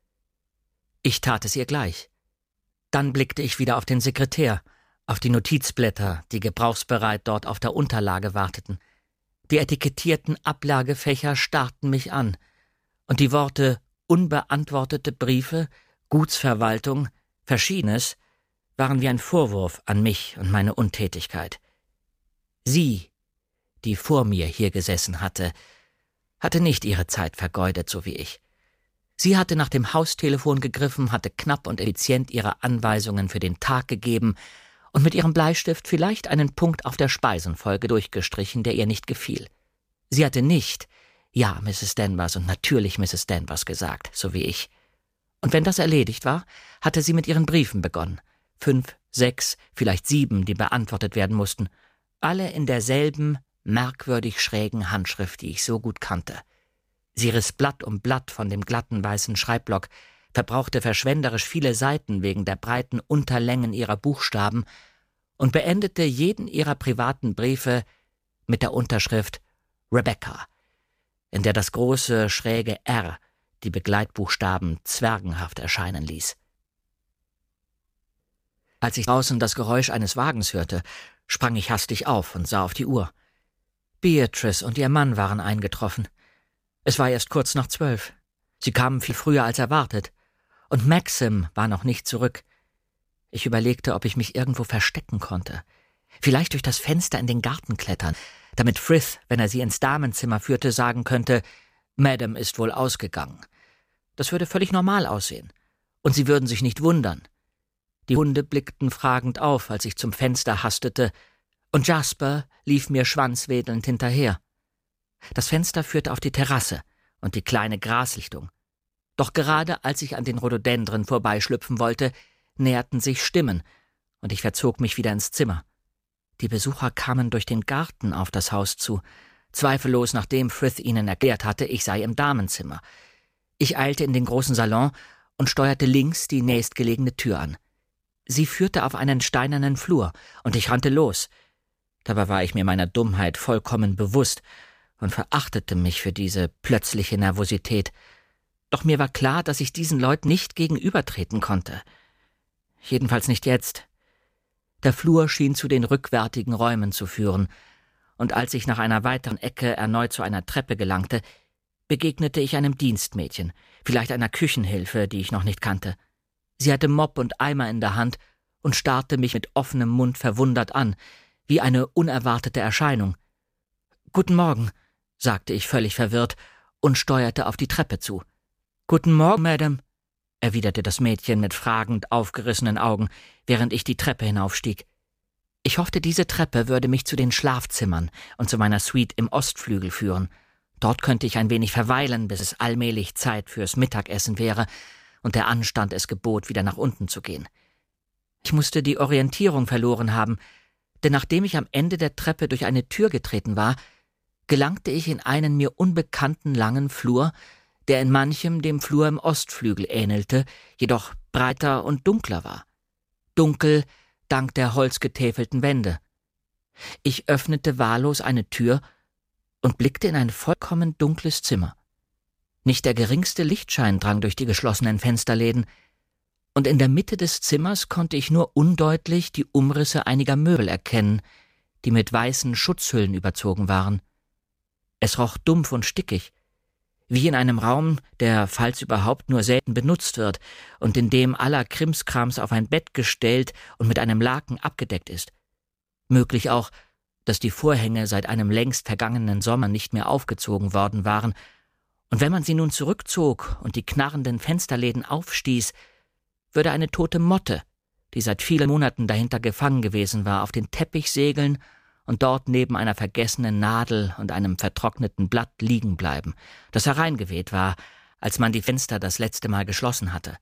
Ich tat es ihr gleich. Dann blickte ich wieder auf den Sekretär, auf die Notizblätter, die gebrauchsbereit dort auf der Unterlage warteten. Die etikettierten Ablagefächer starrten mich an, und die Worte unbeantwortete Briefe, Gutsverwaltung, Verschiedenes waren wie ein Vorwurf an mich und meine Untätigkeit. Sie, die vor mir hier gesessen hatte, hatte nicht ihre Zeit vergeudet, so wie ich. Sie hatte nach dem Haustelefon gegriffen, hatte knapp und effizient ihre Anweisungen für den Tag gegeben und mit ihrem Bleistift vielleicht einen Punkt auf der Speisenfolge durchgestrichen, der ihr nicht gefiel. Sie hatte nicht, ja, Misses Danvers und natürlich Misses Danvers gesagt, so wie ich. Und wenn das erledigt war, hatte sie mit ihren Briefen begonnen. Fünf, sechs, vielleicht sieben, die beantwortet werden mussten. Alle in derselben, merkwürdig schrägen Handschrift, die ich so gut kannte. Sie riss Blatt um Blatt von dem glatten weißen Schreibblock, verbrauchte verschwenderisch viele Seiten wegen der breiten Unterlängen ihrer Buchstaben und beendete jeden ihrer privaten Briefe mit der Unterschrift Rebecca, in der das große, schräge R die Begleitbuchstaben zwergenhaft erscheinen ließ. Als ich draußen das Geräusch eines Wagens hörte, sprang ich hastig auf und sah auf die Uhr. Beatrice und ihr Mann waren eingetroffen. Es war erst kurz nach zwölf. Sie kamen viel früher als erwartet. Und Maxim war noch nicht zurück. Ich überlegte, ob ich mich irgendwo verstecken konnte. Vielleicht durch das Fenster in den Garten klettern, damit Frith, wenn er sie ins Damenzimmer führte, sagen könnte, Madame ist wohl ausgegangen. Das würde völlig normal aussehen. Und sie würden sich nicht wundern. Die Hunde blickten fragend auf, als ich zum Fenster hastete, und Jasper lief mir schwanzwedelnd hinterher. Das Fenster führte auf die Terrasse und die kleine Graslichtung. Doch gerade als ich an den Rhododendren vorbeischlüpfen wollte, näherten sich Stimmen, und ich verzog mich wieder ins Zimmer. Die Besucher kamen durch den Garten auf das Haus zu, zweifellos nachdem Frith ihnen erklärt hatte, ich sei im Damenzimmer. Ich eilte in den großen Salon und steuerte links die nächstgelegene Tür an. Sie führte auf einen steinernen Flur, und ich rannte los. Dabei war ich mir meiner Dummheit vollkommen bewusst und verachtete mich für diese plötzliche Nervosität. Doch mir war klar, dass ich diesen Leuten nicht gegenübertreten konnte. Jedenfalls nicht jetzt. Der Flur schien zu den rückwärtigen Räumen zu führen, und als ich nach einer weiteren Ecke erneut zu einer Treppe gelangte, begegnete ich einem Dienstmädchen, vielleicht einer Küchenhilfe, die ich noch nicht kannte. Sie hatte Mopp und Eimer in der Hand und starrte mich mit offenem Mund verwundert an, wie eine unerwartete Erscheinung. »Guten Morgen«, sagte ich völlig verwirrt und steuerte auf die Treppe zu. »Guten Morgen, Madame«, erwiderte das Mädchen mit fragend aufgerissenen Augen, während ich die Treppe hinaufstieg. Ich hoffte, diese Treppe würde mich zu den Schlafzimmern und zu meiner Suite im Ostflügel führen. Dort könnte ich ein wenig verweilen, bis es allmählich Zeit fürs Mittagessen wäre und der Anstand es gebot, wieder nach unten zu gehen. Ich musste die Orientierung verloren haben, denn nachdem ich am Ende der Treppe durch eine Tür getreten war, gelangte ich in einen mir unbekannten langen Flur, der in manchem dem Flur im Ostflügel ähnelte, jedoch breiter und dunkler war. Dunkel dank der holzgetäfelten Wände. Ich öffnete wahllos eine Tür und blickte in ein vollkommen dunkles Zimmer. Nicht der geringste Lichtschein drang durch die geschlossenen Fensterläden, und in der Mitte des Zimmers konnte ich nur undeutlich die Umrisse einiger Möbel erkennen, die mit weißen Schutzhüllen überzogen waren. Es roch dumpf und stickig, wie in einem Raum, der, falls überhaupt, nur selten benutzt wird und in dem aller Krimskrams auf ein Bett gestellt und mit einem Laken abgedeckt ist. Möglich auch, dass die Vorhänge seit einem längst vergangenen Sommer nicht mehr aufgezogen worden waren, und wenn man sie nun zurückzog und die knarrenden Fensterläden aufstieß, würde eine tote Motte, die seit vielen Monaten dahinter gefangen gewesen war, auf den Teppich segeln und dort neben einer vergessenen Nadel und einem vertrockneten Blatt liegen bleiben, das hereingeweht war, als man die Fenster das letzte Mal geschlossen hatte.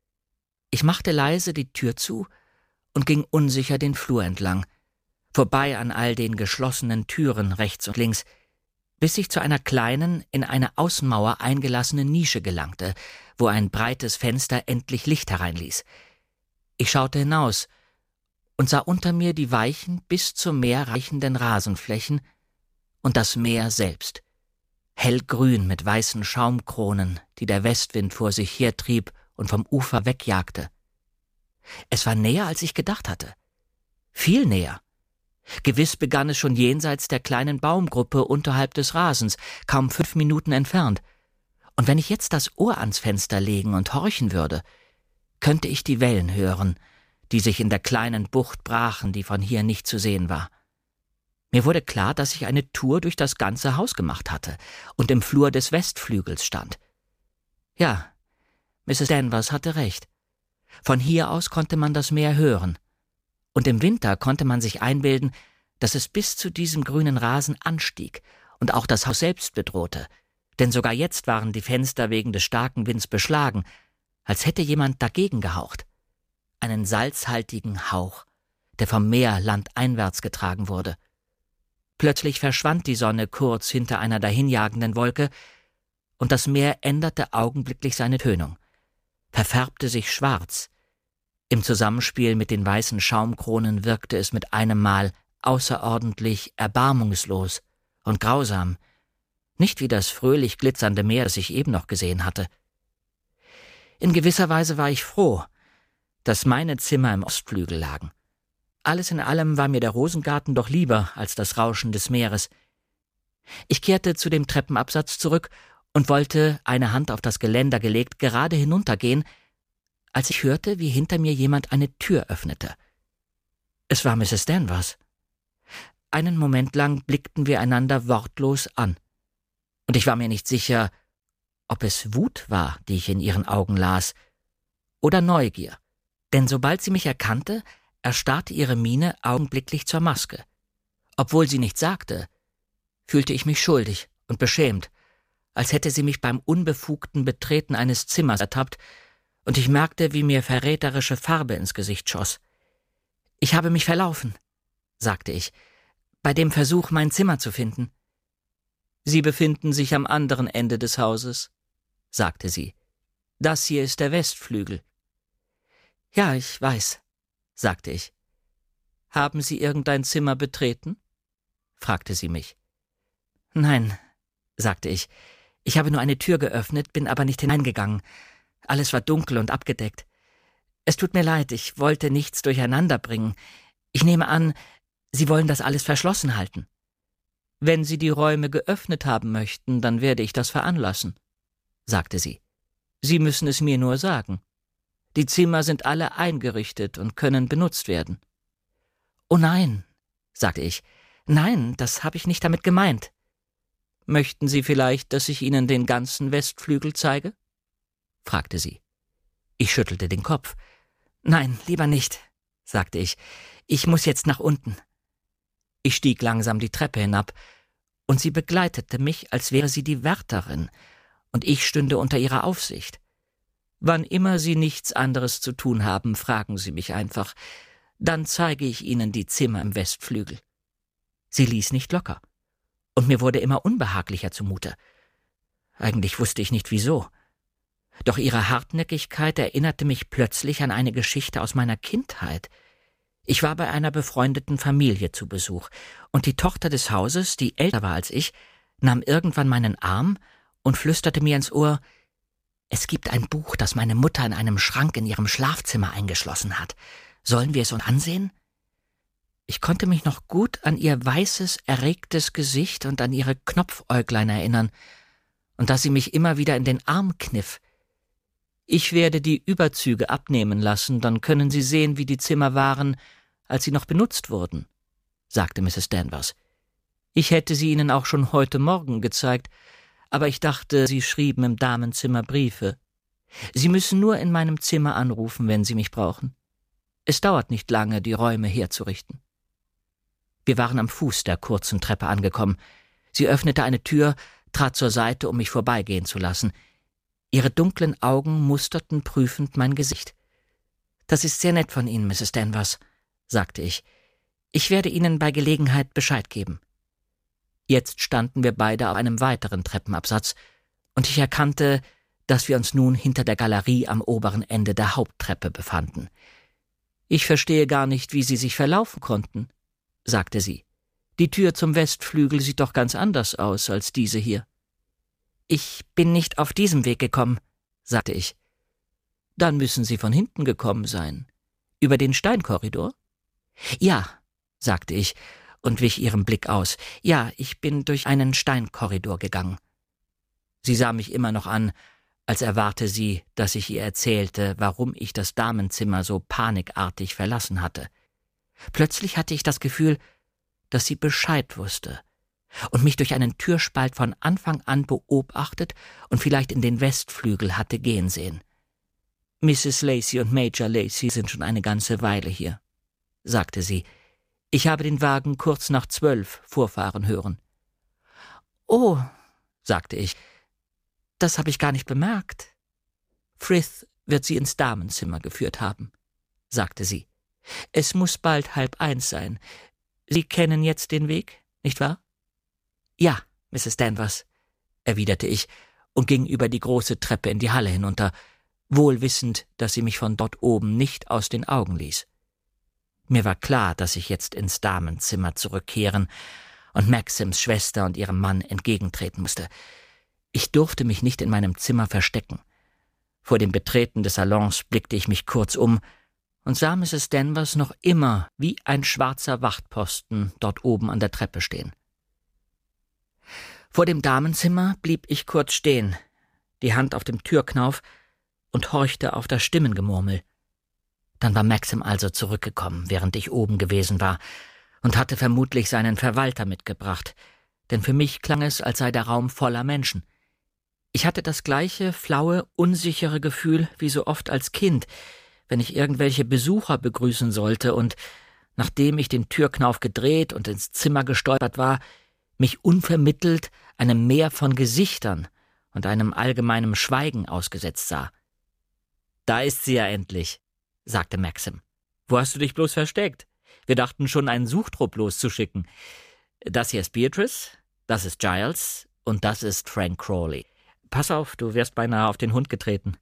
Ich machte leise die Tür zu und ging unsicher den Flur entlang, vorbei an all den geschlossenen Türen rechts und links, bis ich zu einer kleinen, in eine Außenmauer eingelassenen Nische gelangte, wo ein breites Fenster endlich Licht hereinließ. Ich schaute hinaus und sah unter mir die weichen, bis zum Meer reichenden Rasenflächen und das Meer selbst, hellgrün mit weißen Schaumkronen, die der Westwind vor sich hertrieb und vom Ufer wegjagte. Es war näher, als ich gedacht hatte. Viel näher. Gewiss begann es schon jenseits der kleinen Baumgruppe unterhalb des Rasens, kaum fünf Minuten entfernt. Und wenn ich jetzt das Ohr ans Fenster legen und horchen würde, könnte ich die Wellen hören, die sich in der kleinen Bucht brachen, die von hier nicht zu sehen war. Mir wurde klar, dass ich eine Tour durch das ganze Haus gemacht hatte und im Flur des Westflügels stand. Ja, Misses Danvers hatte recht. Von hier aus konnte man das Meer hören. Und im Winter konnte man sich einbilden, dass es bis zu diesem grünen Rasen anstieg und auch das Haus selbst bedrohte, denn sogar jetzt waren die Fenster wegen des starken Winds beschlagen, als hätte jemand dagegen gehaucht. Einen salzhaltigen Hauch, der vom Meer landeinwärts getragen wurde. Plötzlich verschwand die Sonne kurz hinter einer dahinjagenden Wolke, und das Meer änderte augenblicklich seine Tönung, verfärbte sich schwarz. Im Zusammenspiel mit den weißen Schaumkronen wirkte es mit einem Mal außerordentlich erbarmungslos und grausam, nicht wie das fröhlich glitzernde Meer, das ich eben noch gesehen hatte. In gewisser Weise war ich froh, dass meine Zimmer im Ostflügel lagen. Alles in allem war mir der Rosengarten doch lieber als das Rauschen des Meeres. Ich kehrte zu dem Treppenabsatz zurück und wollte, eine Hand auf das Geländer gelegt, gerade hinuntergehen, als ich hörte, wie hinter mir jemand eine Tür öffnete. Es war Misses Danvers. Einen Moment lang blickten wir einander wortlos an, und ich war mir nicht sicher, ob es Wut war, die ich in ihren Augen las, oder Neugier, denn sobald sie mich erkannte, erstarrte ihre Miene augenblicklich zur Maske. Obwohl sie nichts sagte, fühlte ich mich schuldig und beschämt, als hätte sie mich beim unbefugten Betreten eines Zimmers ertappt, und ich merkte, wie mir verräterische Farbe ins Gesicht schoss. »Ich habe mich verlaufen«, sagte ich, »bei dem Versuch, mein Zimmer zu finden.« »Sie befinden sich am anderen Ende des Hauses«, sagte sie. »Das hier ist der Westflügel.« »Ja, ich weiß«, sagte ich. »Haben Sie irgendein Zimmer betreten?« fragte sie mich. »Nein«, sagte ich, »ich habe nur eine Tür geöffnet, bin aber nicht hineingegangen. Alles war dunkel und abgedeckt. Es tut mir leid, ich wollte nichts durcheinander bringen. Ich nehme an, Sie wollen das alles verschlossen halten.« »Wenn Sie die Räume geöffnet haben möchten, dann werde ich das veranlassen«, sagte sie. »Sie müssen es mir nur sagen. Die Zimmer sind alle eingerichtet und können benutzt werden.« »Oh nein«, sagte ich, »nein, das habe ich nicht damit gemeint.« »Möchten Sie vielleicht, dass ich Ihnen den ganzen Westflügel zeige?« fragte sie. Ich schüttelte den Kopf. »Nein, lieber nicht«, sagte ich. »Ich muss jetzt nach unten.« Ich stieg langsam die Treppe hinab, und sie begleitete mich, als wäre sie die Wärterin, und ich stünde unter ihrer Aufsicht. Wann immer Sie nichts anderes zu tun haben, fragen Sie mich einfach. Dann zeige ich Ihnen die Zimmer im Westflügel. Sie ließ nicht locker, und mir wurde immer unbehaglicher zumute. Eigentlich wusste ich nicht, wieso. Doch ihre Hartnäckigkeit erinnerte mich plötzlich an eine Geschichte aus meiner Kindheit. Ich war bei einer befreundeten Familie zu Besuch, und die Tochter des Hauses, die älter war als ich, nahm irgendwann meinen Arm und flüsterte mir ins Ohr: »Es gibt ein Buch, das meine Mutter in einem Schrank in ihrem Schlafzimmer eingeschlossen hat. Sollen wir es uns ansehen?« Ich konnte mich noch gut an ihr weißes, erregtes Gesicht und an ihre Knopfäuglein erinnern, und dass sie mich immer wieder in den Arm kniff. »Ich werde die Überzüge abnehmen lassen, dann können Sie sehen, wie die Zimmer waren, als sie noch benutzt wurden«, sagte Misses Danvers. »Ich hätte sie Ihnen auch schon heute Morgen gezeigt, aber ich dachte, Sie schrieben im Damenzimmer Briefe. Sie müssen nur in meinem Zimmer anrufen, wenn Sie mich brauchen. Es dauert nicht lange, die Räume herzurichten.« Wir waren am Fuß der kurzen Treppe angekommen. Sie öffnete eine Tür, trat zur Seite, um mich vorbeigehen zu lassen. Ihre dunklen Augen musterten prüfend mein Gesicht. »Das ist sehr nett von Ihnen, Misses Danvers«, sagte ich. »Ich werde Ihnen bei Gelegenheit Bescheid geben.« Jetzt standen wir beide auf einem weiteren Treppenabsatz, und ich erkannte, dass wir uns nun hinter der Galerie am oberen Ende der Haupttreppe befanden. »Ich verstehe gar nicht, wie Sie sich verlaufen konnten«, sagte sie. »Die Tür zum Westflügel sieht doch ganz anders aus als diese hier.« »Ich bin nicht auf diesem Weg gekommen«, sagte ich. »Dann müssen Sie von hinten gekommen sein. Über den Steinkorridor?« »Ja«, sagte ich und wich ihrem Blick aus. »Ja, ich bin durch einen Steinkorridor gegangen.« Sie sah mich immer noch an, als erwarte sie, dass ich ihr erzählte, warum ich das Damenzimmer so panikartig verlassen hatte. Plötzlich hatte ich das Gefühl, dass sie Bescheid wusste und mich durch einen Türspalt von Anfang an beobachtet und vielleicht in den Westflügel hatte gehen sehen. »Misses Lacey und Major Lacey sind schon eine ganze Weile hier«, sagte sie. »Ich habe den Wagen kurz nach zwölf vorfahren hören.« »Oh«, sagte ich, »das habe ich gar nicht bemerkt.« »Frith wird sie ins Damenzimmer geführt haben«, sagte sie. »Es muss bald halb eins sein. Sie kennen jetzt den Weg, nicht wahr?« »Ja, Misses Danvers«, erwiderte ich und ging über die große Treppe in die Halle hinunter, wohl wissend, dass sie mich von dort oben nicht aus den Augen ließ. Mir war klar, dass ich jetzt ins Damenzimmer zurückkehren und Maxims Schwester und ihrem Mann entgegentreten musste. Ich durfte mich nicht in meinem Zimmer verstecken. Vor dem Betreten des Salons blickte ich mich kurz um und sah Misses Danvers noch immer wie ein schwarzer Wachtposten dort oben an der Treppe stehen. Vor dem Damenzimmer blieb ich kurz stehen, die Hand auf dem Türknauf, und horchte auf das Stimmengemurmel. Dann war Maxim also zurückgekommen, während ich oben gewesen war, und hatte vermutlich seinen Verwalter mitgebracht, denn für mich klang es, als sei der Raum voller Menschen. Ich hatte das gleiche flaue, unsichere Gefühl wie so oft als Kind, wenn ich irgendwelche Besucher begrüßen sollte und, nachdem ich den Türknauf gedreht und ins Zimmer gestolpert war, mich unvermittelt einem Meer von Gesichtern und einem allgemeinen Schweigen ausgesetzt sah. »Da ist sie ja endlich«, sagte Maxim. »Wo hast du dich bloß versteckt? Wir dachten schon, einen Suchtrupp loszuschicken. Das hier ist Beatrice, das ist Giles und das ist Frank Crawley. Pass auf, du wärst beinahe auf den Hund getreten.«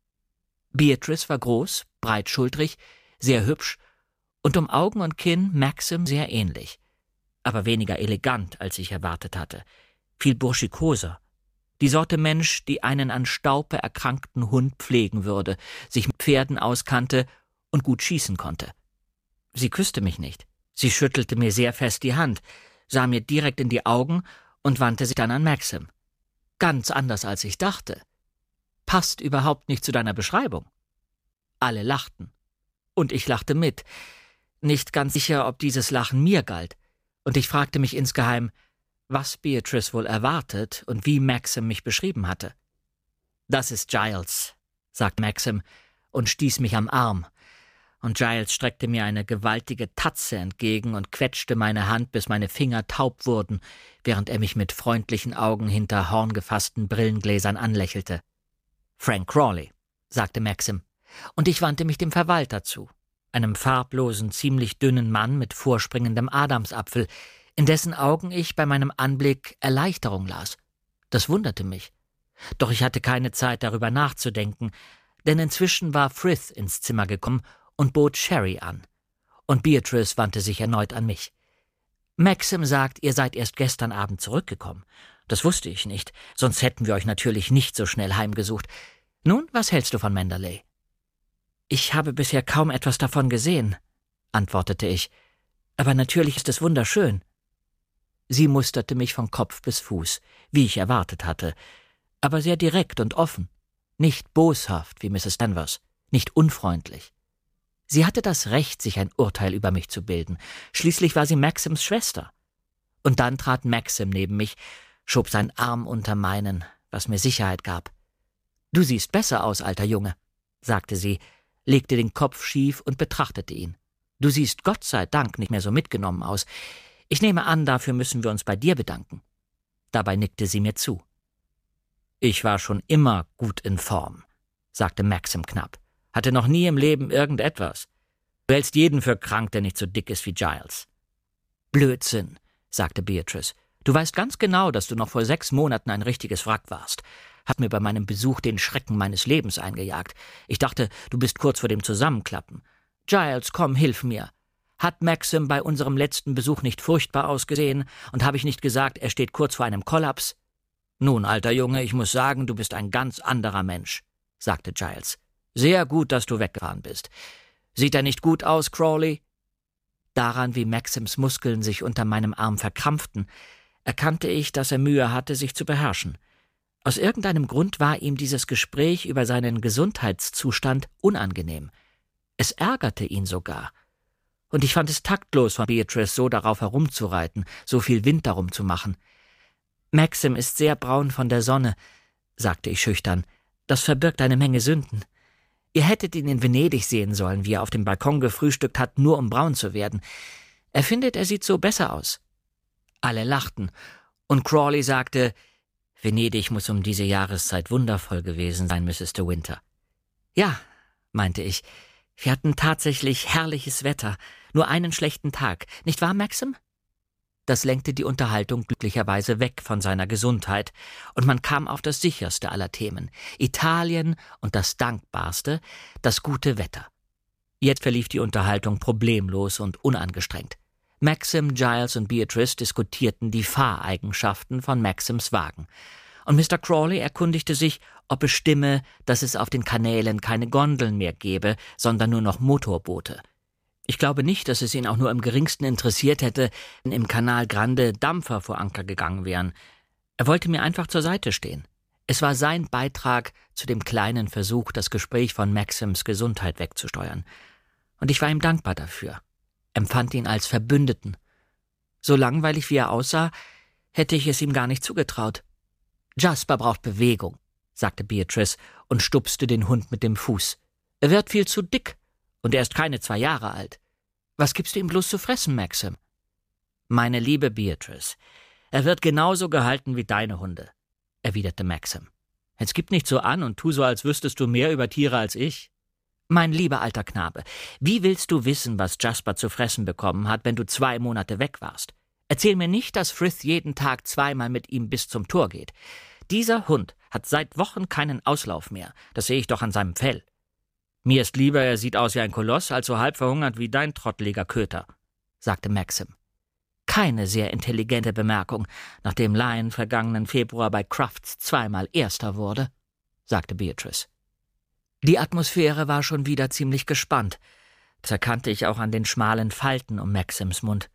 Beatrice war groß, breitschultrig, sehr hübsch und um Augen und Kinn Maxim sehr ähnlich, aber weniger elegant, als ich erwartet hatte, viel burschikoser. Die Sorte Mensch, die einen an Staupe erkrankten Hund pflegen würde, sich mit Pferden auskannte und gut schießen konnte. Sie küsste mich nicht. Sie schüttelte mir sehr fest die Hand, sah mir direkt in die Augen und wandte sich dann an Maxim. »Ganz anders, als ich dachte. Passt überhaupt nicht zu deiner Beschreibung.« Alle lachten. Und ich lachte mit. Nicht ganz sicher, ob dieses Lachen mir galt. Und ich fragte mich insgeheim, was Beatrice wohl erwartet und wie Maxim mich beschrieben hatte. »Das ist Giles«, sagte Maxim und stieß mich am Arm. Und Giles streckte mir eine gewaltige Tatze entgegen und quetschte meine Hand, bis meine Finger taub wurden, während er mich mit freundlichen Augen hinter horngefassten Brillengläsern anlächelte. »Frank Crawley«, sagte Maxim, und ich wandte mich dem Verwalter zu, einem farblosen, ziemlich dünnen Mann mit vorspringendem Adamsapfel, in dessen Augen ich bei meinem Anblick Erleichterung las. Das wunderte mich. Doch ich hatte keine Zeit, darüber nachzudenken, denn inzwischen war Frith ins Zimmer gekommen und bot Sherry an. Und Beatrice wandte sich erneut an mich. »Maxim sagt, ihr seid erst gestern Abend zurückgekommen. Das wusste ich nicht, sonst hätten wir euch natürlich nicht so schnell heimgesucht. Nun, was hältst du von Manderley?« »Ich habe bisher kaum etwas davon gesehen«, antwortete ich. »Aber natürlich ist es wunderschön.« Sie musterte mich von Kopf bis Fuß, wie ich erwartet hatte, aber sehr direkt und offen, nicht boshaft wie Misses Danvers, nicht unfreundlich. Sie hatte das Recht, sich ein Urteil über mich zu bilden. Schließlich war sie Maxims Schwester. Und dann trat Maxim neben mich, schob seinen Arm unter meinen, was mir Sicherheit gab. »Du siehst besser aus, alter Junge«, sagte sie, legte den Kopf schief und betrachtete ihn. »Du siehst Gott sei Dank nicht mehr so mitgenommen aus. Ich nehme an, dafür müssen wir uns bei dir bedanken.« Dabei nickte sie mir zu. »Ich war schon immer gut in Form«, sagte Maxim knapp. »Hatte noch nie im Leben irgendetwas. Du hältst jeden für krank, der nicht so dick ist wie Giles.« »Blödsinn«, sagte Beatrice. »Du weißt ganz genau, dass du noch vor sechs Monaten ein richtiges Wrack warst. Hat mir bei meinem Besuch den Schrecken meines Lebens eingejagt. Ich dachte, du bist kurz vor dem Zusammenklappen. Giles, komm, hilf mir. Hat Maxim bei unserem letzten Besuch nicht furchtbar ausgesehen? Und habe ich nicht gesagt, er steht kurz vor einem Kollaps?« »Nun, alter Junge, ich muss sagen, du bist ein ganz anderer Mensch«, sagte Giles. »Sehr gut, dass du weggefahren bist. Sieht er nicht gut aus, Crawley?« Daran, wie Maxims Muskeln sich unter meinem Arm verkrampften, erkannte ich, dass er Mühe hatte, sich zu beherrschen. Aus irgendeinem Grund war ihm dieses Gespräch über seinen Gesundheitszustand unangenehm. Es ärgerte ihn sogar. Und ich fand es taktlos von Beatrice, so darauf herumzureiten, so viel Wind darum zu machen. »Maxim ist sehr braun von der Sonne«, sagte ich schüchtern. »Das verbirgt eine Menge Sünden. Ihr hättet ihn in Venedig sehen sollen, wie er auf dem Balkon gefrühstückt hat, nur um braun zu werden. Er findet, er sieht so besser aus.« Alle lachten, und Crawley sagte, »Venedig muss um diese Jahreszeit wundervoll gewesen sein, Misses de Winter.« »Ja«, meinte ich, »wir hatten tatsächlich herrliches Wetter, nur einen schlechten Tag, nicht wahr, Maxim?« Das lenkte die Unterhaltung glücklicherweise weg von seiner Gesundheit, und man kam auf das sicherste aller Themen, Italien und das Dankbarste, das gute Wetter. Jetzt verlief die Unterhaltung problemlos und unangestrengt. Maxim, Giles und Beatrice diskutierten die Fahreigenschaften von Maxims Wagen, und Mister Crawley erkundigte sich, ob es stimme, dass es auf den Kanälen keine Gondeln mehr gebe, sondern nur noch Motorboote. Ich glaube nicht, dass es ihn auch nur im geringsten interessiert hätte, wenn im Canal Grande Dampfer vor Anker gegangen wären. Er wollte mir einfach zur Seite stehen. Es war sein Beitrag zu dem kleinen Versuch, das Gespräch von Maxims Gesundheit wegzusteuern. Und ich war ihm dankbar dafür, empfand ihn als Verbündeten. So langweilig wie er aussah, hätte ich es ihm gar nicht zugetraut. »Jasper braucht Bewegung«, sagte Beatrice und stupste den Hund mit dem Fuß. »Er wird viel zu dick. Und er ist keine zwei Jahre alt. Was gibst du ihm bloß zu fressen, Maxim?« »Meine liebe Beatrice, er wird genauso gehalten wie deine Hunde«, erwiderte Maxim. »Jetzt gib nicht so an und tu so, als wüsstest du mehr über Tiere als ich. Mein lieber alter Knabe, wie willst du wissen, was Jasper zu fressen bekommen hat, wenn du zwei Monate weg warst? Erzähl mir nicht, dass Frith jeden Tag zweimal mit ihm bis zum Tor geht. Dieser Hund hat seit Wochen keinen Auslauf mehr, das sehe ich doch an seinem Fell. Mir ist lieber, er sieht aus wie ein Koloss, als so halb verhungert wie dein trotteliger Köter«, sagte Maxim. Keine sehr intelligente Bemerkung, nachdem Lion vergangenen Februar bei Crufts zweimal Erster wurde, sagte Beatrice. Die Atmosphäre war schon wieder ziemlich gespannt. Das erkannte ich auch an den schmalen Falten um Maxims Mund.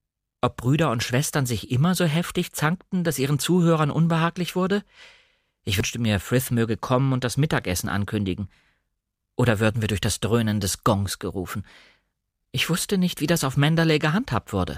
Ob Brüder und Schwestern sich immer so heftig zankten, dass ihren Zuhörern unbehaglich wurde? Ich wünschte mir, Frith möge kommen und das Mittagessen ankündigen. Oder würden wir durch das Dröhnen des Gongs gerufen? Ich wusste nicht, wie das auf Manderley gehandhabt wurde.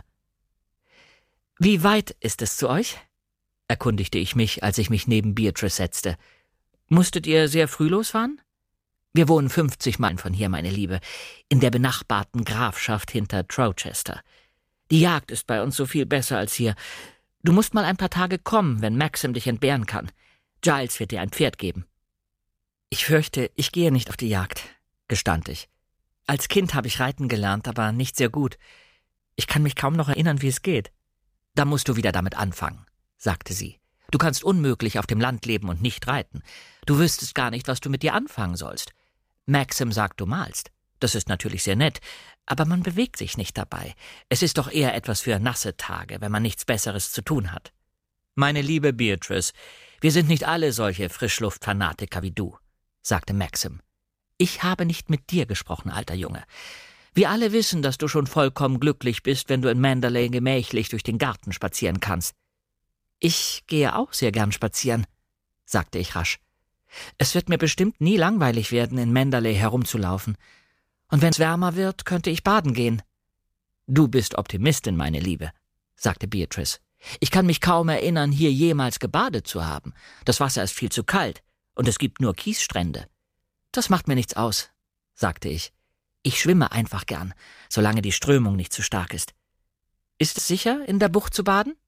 »Wie weit ist es zu euch?« erkundigte ich mich, als ich mich neben Beatrice setzte. »Musstet ihr sehr früh losfahren?« »Wir wohnen fünfzig Meilen von hier, meine Liebe, in der benachbarten Grafschaft hinter Trowchester. Die Jagd ist bei uns so viel besser als hier. Du musst mal ein paar Tage kommen, wenn Maxim dich entbehren kann. Giles wird dir ein Pferd geben.« »Ich fürchte, ich gehe nicht auf die Jagd«, gestand ich. »Als Kind habe ich reiten gelernt, aber nicht sehr gut. Ich kann mich kaum noch erinnern, wie es geht.« »Da musst du wieder damit anfangen«, sagte sie. »Du kannst unmöglich auf dem Land leben und nicht reiten. Du wüsstest gar nicht, was du mit dir anfangen sollst. Maxim sagt, du malst. Das ist natürlich sehr nett, aber man bewegt sich nicht dabei. Es ist doch eher etwas für nasse Tage, wenn man nichts Besseres zu tun hat.« »Meine liebe Beatrice, wir sind nicht alle solche Frischluftfanatiker wie du«, sagte Maxim. »Ich habe nicht mit dir gesprochen, alter Junge. Wir alle wissen, dass du schon vollkommen glücklich bist, wenn du in Manderley gemächlich durch den Garten spazieren kannst.« »Ich gehe auch sehr gern spazieren«, sagte ich rasch. »Es wird mir bestimmt nie langweilig werden, in Manderley herumzulaufen. Und wenn es wärmer wird, könnte ich baden gehen. »Du bist Optimistin, meine Liebe«, sagte Beatrice. »Ich kann mich kaum erinnern, hier jemals gebadet zu haben. Das Wasser ist viel zu kalt und es gibt nur Kiesstrände.« »Das macht mir nichts aus«, sagte ich. »Ich schwimme einfach gern, solange die Strömung nicht zu stark ist.« »Ist es sicher, in der Bucht zu baden?«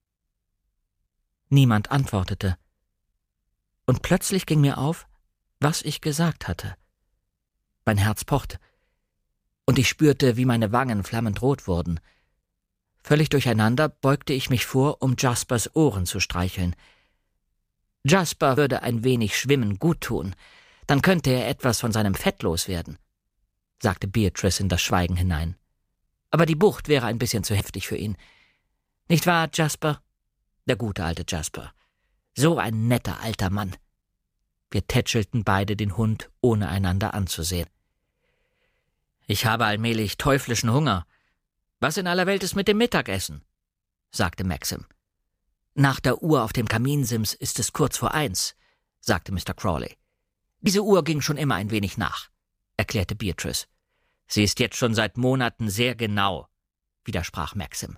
Niemand antwortete. Und plötzlich ging mir auf, was ich gesagt hatte. Mein Herz pochte. Und ich spürte, wie meine Wangen flammend rot wurden. Völlig durcheinander beugte ich mich vor, um Jaspers Ohren zu streicheln. Jasper würde ein wenig Schwimmen gut tun, dann könnte er etwas von seinem Fett loswerden, sagte Beatrice in das Schweigen hinein. Aber die Bucht wäre ein bisschen zu heftig für ihn. Nicht wahr, Jasper? Der gute alte Jasper. So ein netter alter Mann. Wir tätschelten beide den Hund, ohne einander anzusehen. »Ich habe allmählich teuflischen Hunger. Was in aller Welt ist mit dem Mittagessen?« sagte Maxim. »Nach der Uhr auf dem Kaminsims ist es kurz vor eins«, sagte Mister Crawley. »Diese Uhr ging schon immer ein wenig nach«, erklärte Beatrice. »Sie ist jetzt schon seit Monaten sehr genau«, widersprach Maxim.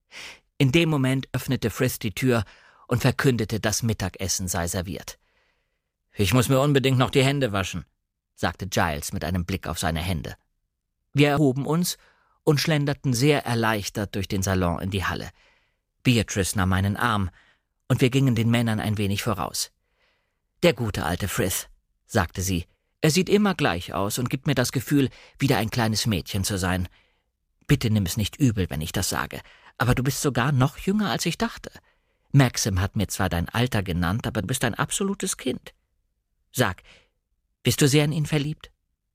In dem Moment öffnete Frith die Tür und verkündete, das Mittagessen sei serviert. »Ich muss mir unbedingt noch die Hände waschen«, sagte Giles mit einem Blick auf seine Hände. Wir erhoben uns und schlenderten sehr erleichtert durch den Salon in die Halle. Beatrice nahm meinen Arm, und wir gingen den Männern ein wenig voraus. »Der gute alte Frith«, sagte sie, »er sieht immer gleich aus und gibt mir das Gefühl, wieder ein kleines Mädchen zu sein. Bitte nimm es nicht übel, wenn ich das sage, aber du bist sogar noch jünger, als ich dachte. Maxim hat mir zwar dein Alter genannt, aber du bist ein absolutes Kind. Sag, bist du sehr in ihn verliebt?«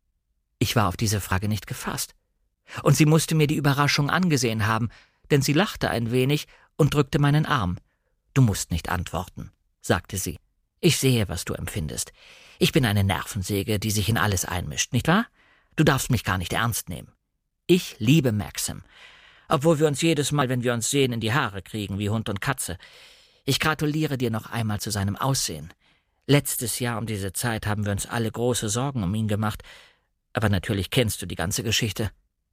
Ich war auf diese Frage nicht gefasst. Und sie musste mir die Überraschung angesehen haben, denn sie lachte ein wenig und drückte meinen Arm. »Du musst nicht antworten«, sagte sie. »Ich sehe, was du empfindest. Ich bin eine Nervensäge, die sich in alles einmischt, nicht wahr? Du darfst mich gar nicht ernst nehmen. Ich liebe Maxim, obwohl wir uns jedes Mal, wenn wir uns sehen, in die Haare kriegen wie Hund und Katze. Ich gratuliere dir noch einmal zu seinem Aussehen. Letztes Jahr um diese Zeit haben wir uns alle große Sorgen um ihn gemacht, aber natürlich kennst du die ganze Geschichte.«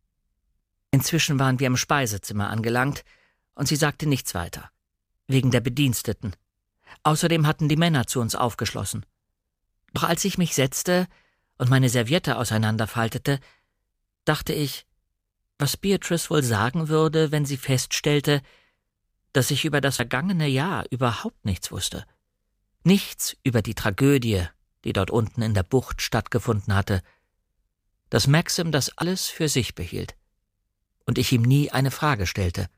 Inzwischen waren wir im Speisezimmer angelangt, und sie sagte nichts weiter. Wegen der Bediensteten. Außerdem hatten die Männer zu uns aufgeschlossen. Doch als ich mich setzte und meine Serviette auseinanderfaltete, dachte ich, was Beatrice wohl sagen würde, wenn sie feststellte, dass ich über das vergangene Jahr überhaupt nichts wusste. Nichts über die Tragödie, die dort unten in der Bucht stattgefunden hatte, dass Maxim das alles für sich behielt und ich ihm nie eine Frage stellte.